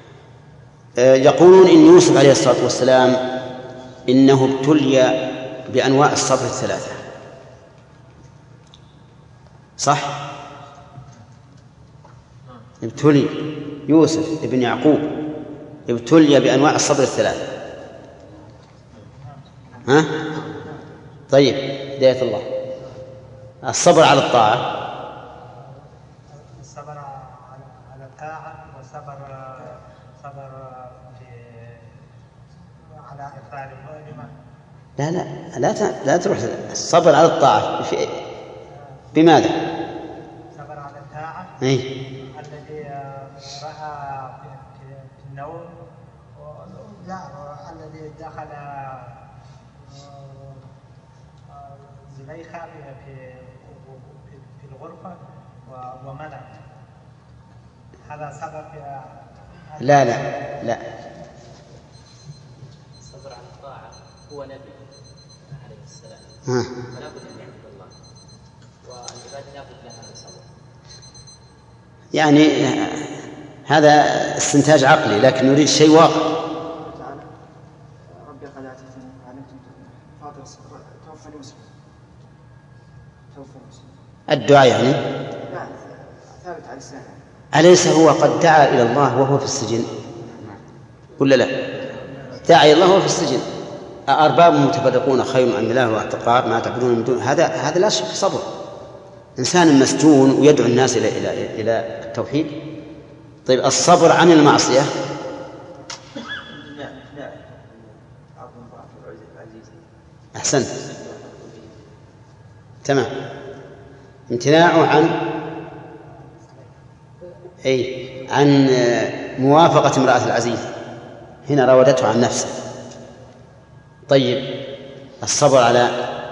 يقولون إن يوسف عليه الصلاة والسلام إنه ابتلي بأنواع الصبر الثلاثة، صح؟ ابتلي يوسف ابن يعقوب ابتلي بأنواع الصبر الثلاثة. ها؟ طيب هداية الله. الصبر على الطاعة، الصبر على الطاعة، وصبر صبر في على إفعال المؤلمة. لا لا لا لا تروح. الصبر على الطاعة في بماذا؟ صبر على الطاعة أي. الذي رأى في النوم، الذي دخل زليخة في في الغرفة ومنع. هذا صبر في لا لا لا. الصبر على الطاعة هو نبي عليه السلام، فلا بد أن يعبد الله، والعبادة لا بد لها من صبر. يعني هذا استنتاج عقلي، لكن نريد شيء واقع. ربي قد آتيتني وعلمتني فاطر الصبر توفني مسلما. توفني مسلما. الدعاء يعني؟ لا، ثابت على الإسلام. أليس هو قد دعا إلى الله وهو في السجن؟ ولا لا؟ دعا إلى الله وهو في السجن. أأرباب متفرقون خير أم الله واعتقاب ما تعبدون من دون هذا هذا لا شك صبر. إنسان مسجون ويدعو الناس إلى إلى إلى التوحيد. طيب الصبر عن المعصية؟ أحسنت، تمام. امتناعه عن أي عن موافقة امرأة العزيز، هنا راودته عن نفسه. طيب الصبر على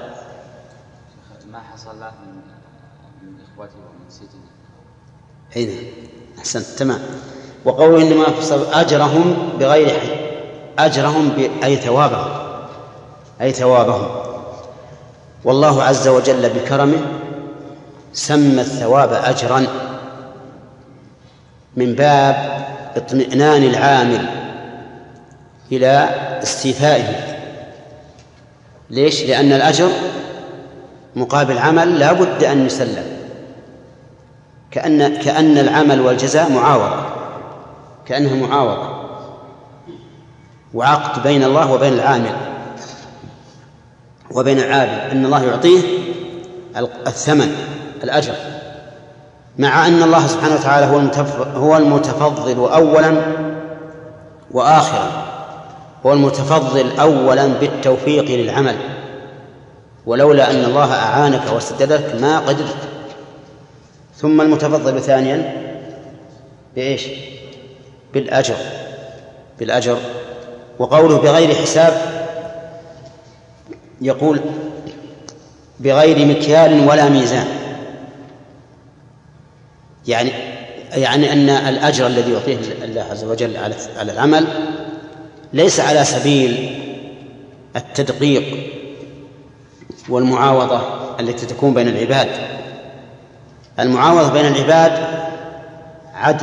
ما حصل له من إخوته ومن سجنه. هنا أحسنت، تمام. وقوله إنما أجرهم بغير حي، أجرهم أي ثوابهم، أي ثوابهم. والله عز وجل بكرمه سمى الثواب أجرا من باب اطمئنان العامل إلى استيفائه. ليش؟ لأن الأجر مقابل عمل لا بد أن يسلم، كأن كأن العمل والجزاء معاوضة، كأنها معاوضة وعقد بين الله وبين العامل وبين العابد، أن الله يعطيه الثمن الأجر، مع أن الله سبحانه وتعالى هو المتفضل أولا وآخرا، هو المتفضل أولا بالتوفيق للعمل، ولولا أن الله أعانك واستدلك ما قدرت. ثم المتفضل ثانيا بإيش؟ بالأجر، بالأجر. وقوله بغير حساب يقول بغير مكيال ولا ميزان، يعني يعني أن الأجر الذي يعطيه الله عز وجل على العمل ليس على سبيل التدقيق والمعاوضة التي تكون بين العباد. المعاوضة بين العباد عدل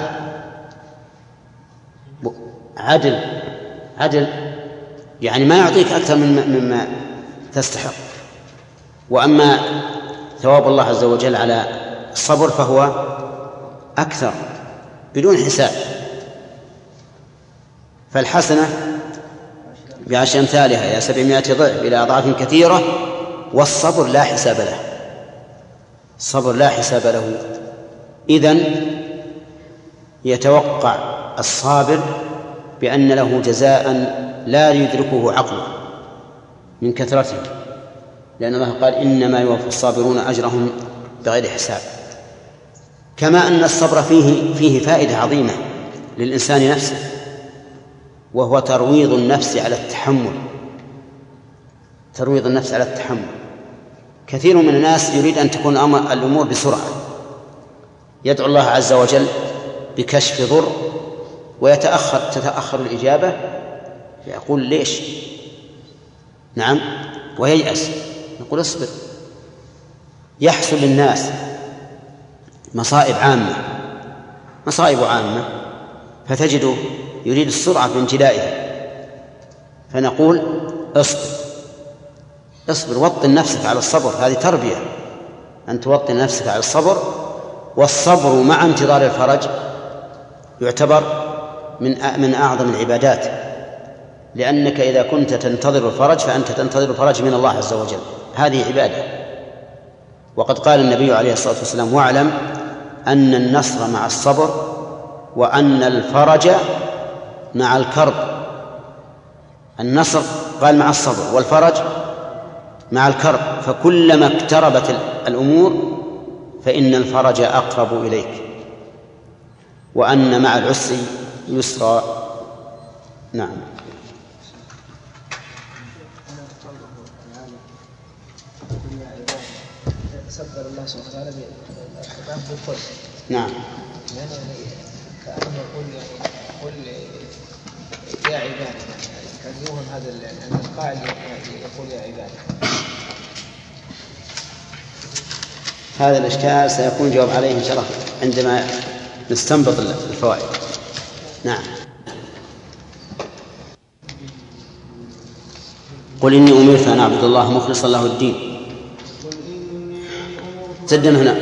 عدل عدل يعني ما يعطيك أكثر مما تستحق. وأما ثواب الله عز وجل على الصبر فهو أكثر بدون حساب. فالحسنة بعشر أمثالها إلى سبعمائة ضعف إلى أضعاف كثيرة، والصبر لا حساب له، الصبر لا حساب له. إذن يتوقع الصابر بأن له جزاء لا يدركه عقله من كثرته، لأن الله قال إنما يوفى الصابرون أجرهم بغير حساب. كما أن الصبر فيه فيه فائدة عظيمة للإنسان نفسه، وهو ترويض النفس على التحمل، ترويض النفس على التحمل. كثير من الناس يريد أن تكون الأمور بسرعة، يدعو الله عز وجل بكشف ضر ويتأخر تتأخر الإجابة، يقول ليش؟ نعم، وييأس، نقول اصبر. يحصل للناس مصائب عامة، مصائب عامة، فتجده يريد السرعة في انجلائها، فنقول اصبر اصبر، وطن نفسك على الصبر، هذه تربية، أن توطن نفسك على الصبر. والصبر مع انتظار الفرج يعتبر من من أعظم العبادات، لأنك إذا كنت تنتظر الفرج فأنت تنتظر الفرج من الله عز وجل، هذه عبادة. وقد قال النبي عليه الصلاة والسلام: واعلم أن النصر مع الصبر وأن الفرج مع الكرب. النصر قال مع الصبر، والفرج مع الكرب، فكلما اقتربت الأمور فإن الفرج أقرب إليك، وأن مع العسر يسرا. نعم. سبر الله سبحانه وتعالى بالكل. نعم. يعني كأنه يقول يعني قل يا عبادي، كان يوهم هذا أن القائل يقول يا عبادي. هذا الإشكال سيكون جواب عليه إن شاء الله عندما نستنبط الفوائد. نعم. قل إني أمرت أن أعبد الله مخلصا له الدين. سدنا هنا.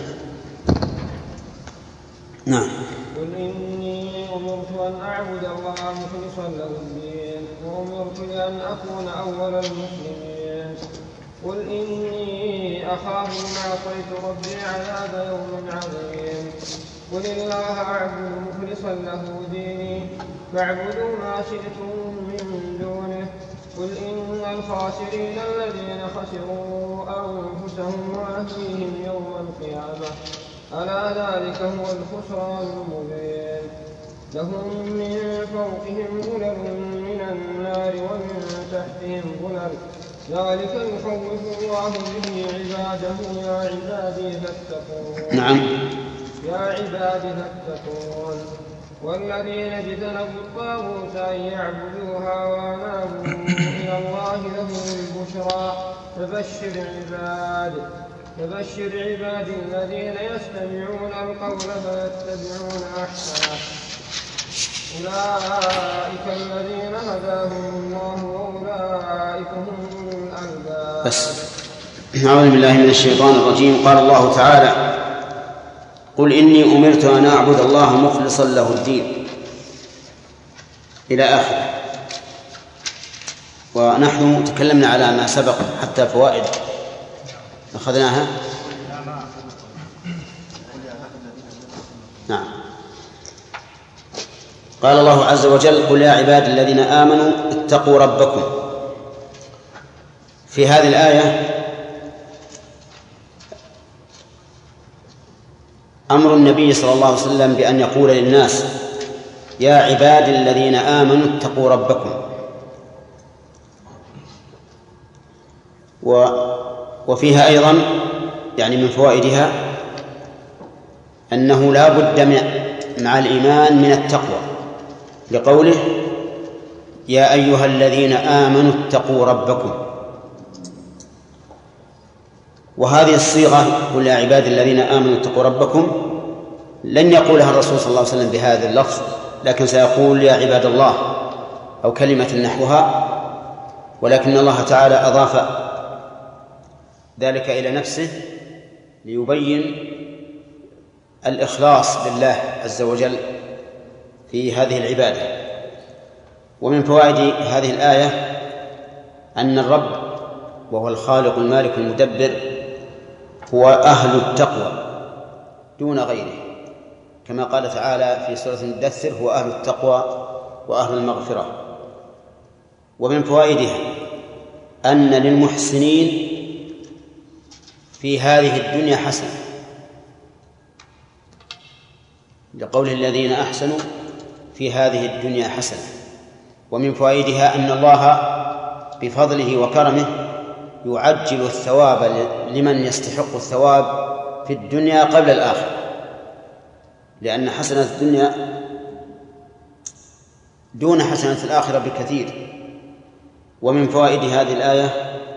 نعم. قل إني أمرت أن أعبد الله مخلصا له الدين وأمرت أن أكون أول المسلمين. قل إني أخاف إن عصيت ربي عذاب يوم عظيم. قل الله أعبد مخلصا له ديني فاعبدوا ما شئتم من دونه. قل إن الخاسرين الذين خسروا أنفسهم وأهليهم يوم القيامة ألا ذلك هو الخسران المبين. لهم من فوقهم ظلل من النار ومن تحتهم ظلل ذلك يخوف الله به عباده يا عبادي فاتقون. نعم. يا عبادي فاتقون. والذين اجتنبوا الطاغوت أن يعبدوها وأنابوا إلى الله لهم البشرى فبشر عبادي فبشر عبادي الذين يستمعون القول فيتبعون أحسنه أولئك الذين هداهم الله وأولئك هم أولو الألباب. بس أعوذ بالله من الشيطان الرجيم. قال الله تعالى: قل إني أمرت أن أعبد الله مخلصا له الدين، إلى آخره. ونحن تكلمنا على ما سبق حتى فوائد أخذناها. نعم. قال الله عز وجل: قل يا عبادي الذين آمنوا اتقوا ربكم. في هذه الآية أمر النبي صلى الله عليه وسلم بأن يقول للناس: يا عبادي الذين آمنوا اتقوا ربكم. و وفيها أيضا يعني من فوائدها أنه لا بد مع الإيمان من التقوى، لقوله: يا أيها الذين آمنوا اتقوا ربكم. وهذه الصيغة: قل يا عبادي الذين آمنوا اتقوا ربكم، لن يقولها الرسول صلى الله عليه وسلم بهذا اللفظ، لكن سيقول: يا عباد الله، أو كلمة نحوها، ولكن الله تعالى أضاف ذلك إلى نفسه ليبين الإخلاص لله عز وجل في هذه العبادة. ومن فوائد هذه الآية أن الرب وهو الخالق المالك المدبر هو أهل التقوى دون غيره، كما قال تعالى في سورة المدثر: هو أهل التقوى وأهل المغفرة. ومن فوائدها أن للمحسنين في هذه الدنيا حسنة، لقول الذين أحسنوا في هذه الدنيا حسنة. ومن فوائدها أن الله بفضله وكرمه يعجل الثواب لمن يستحق الثواب في الدنيا قبل الآخرة، لأن حسنة الدنيا دون حسنة الآخرة بكثير. ومن فوائد هذه الآية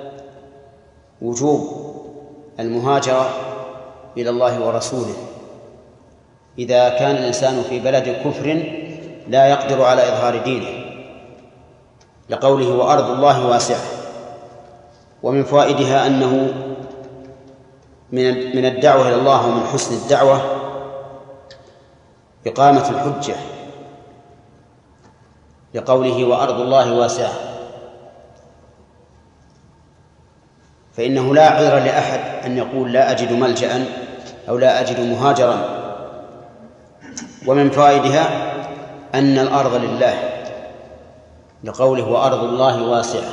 وجوب المهاجرة إلى الله ورسوله إذا كان الإنسان في بلد كفر لا يقدر على إظهار دينه، لقوله: وأرض الله واسعة. ومن فوائدها أنه من من الدعوة إلى الله ومن حسن الدعوة إقامة الحجة لقوله وأرض الله واسعة، فإنه لا عذر لأحد أن يقول لا أجد ملجأ أو لا أجد مهاجرا. ومن فوائدها أن الأرض لله لقوله وأرض الله واسعة،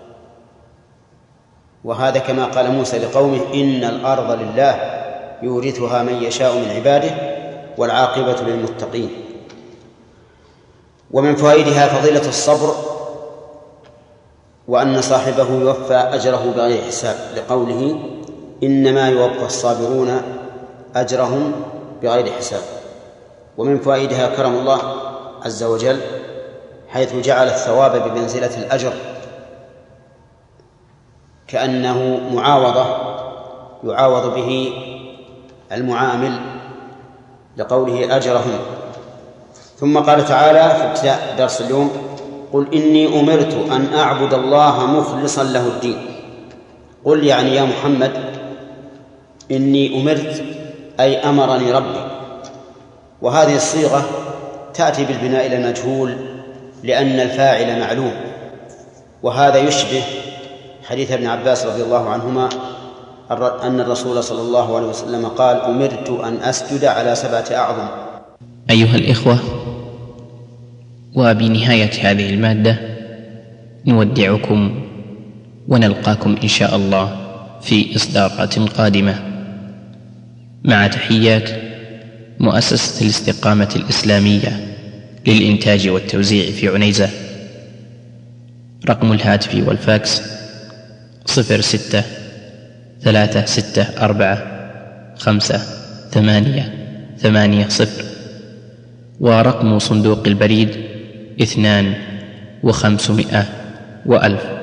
وهذا كما قال موسى لقومه إن الأرض لله يورثها من يشاء من عباده والعاقبة للمتقين. ومن فوائدها فضيلة الصبر، وأن صاحبه يوفى أجره بغير حساب لقوله إنما يوفى الصابرون أجرهم بغير حساب. ومن فوائدها كرم الله عز وجل حيث جعل الثواب بمنزلة الأجر، كأنه معاوضة يعاوض به المعامل لقوله أجرهم. ثم قال تعالى في ابتداء درس اليوم قل إني أمرت أن أعبد الله مخلصا له الدين. قل يعني يا محمد إني أمرت أي أمرني ربي، وهذه الصيغة تأتي بالبناء إلى المجهول لأن الفاعل معلوم، وهذا يشبه حديث ابن عباس رضي الله عنهما أن الرسول صلى الله عليه وسلم قال أمرت أن أسجد على سبعة أعظم. أيها الإخوة، وبنهاية هذه المادة نودعكم ونلقاكم إن شاء الله في إصدارات قادمة، مع تحيات مؤسسة الاستقامة الإسلامية للإنتاج والتوزيع في عنيزة. رقم الهاتف والفاكس صفر ستة ثلاثة ستة أربعة خمسة ثمانية ثمانية صفر، ورقم صندوق البريد اثنان وخمسمائة وألف.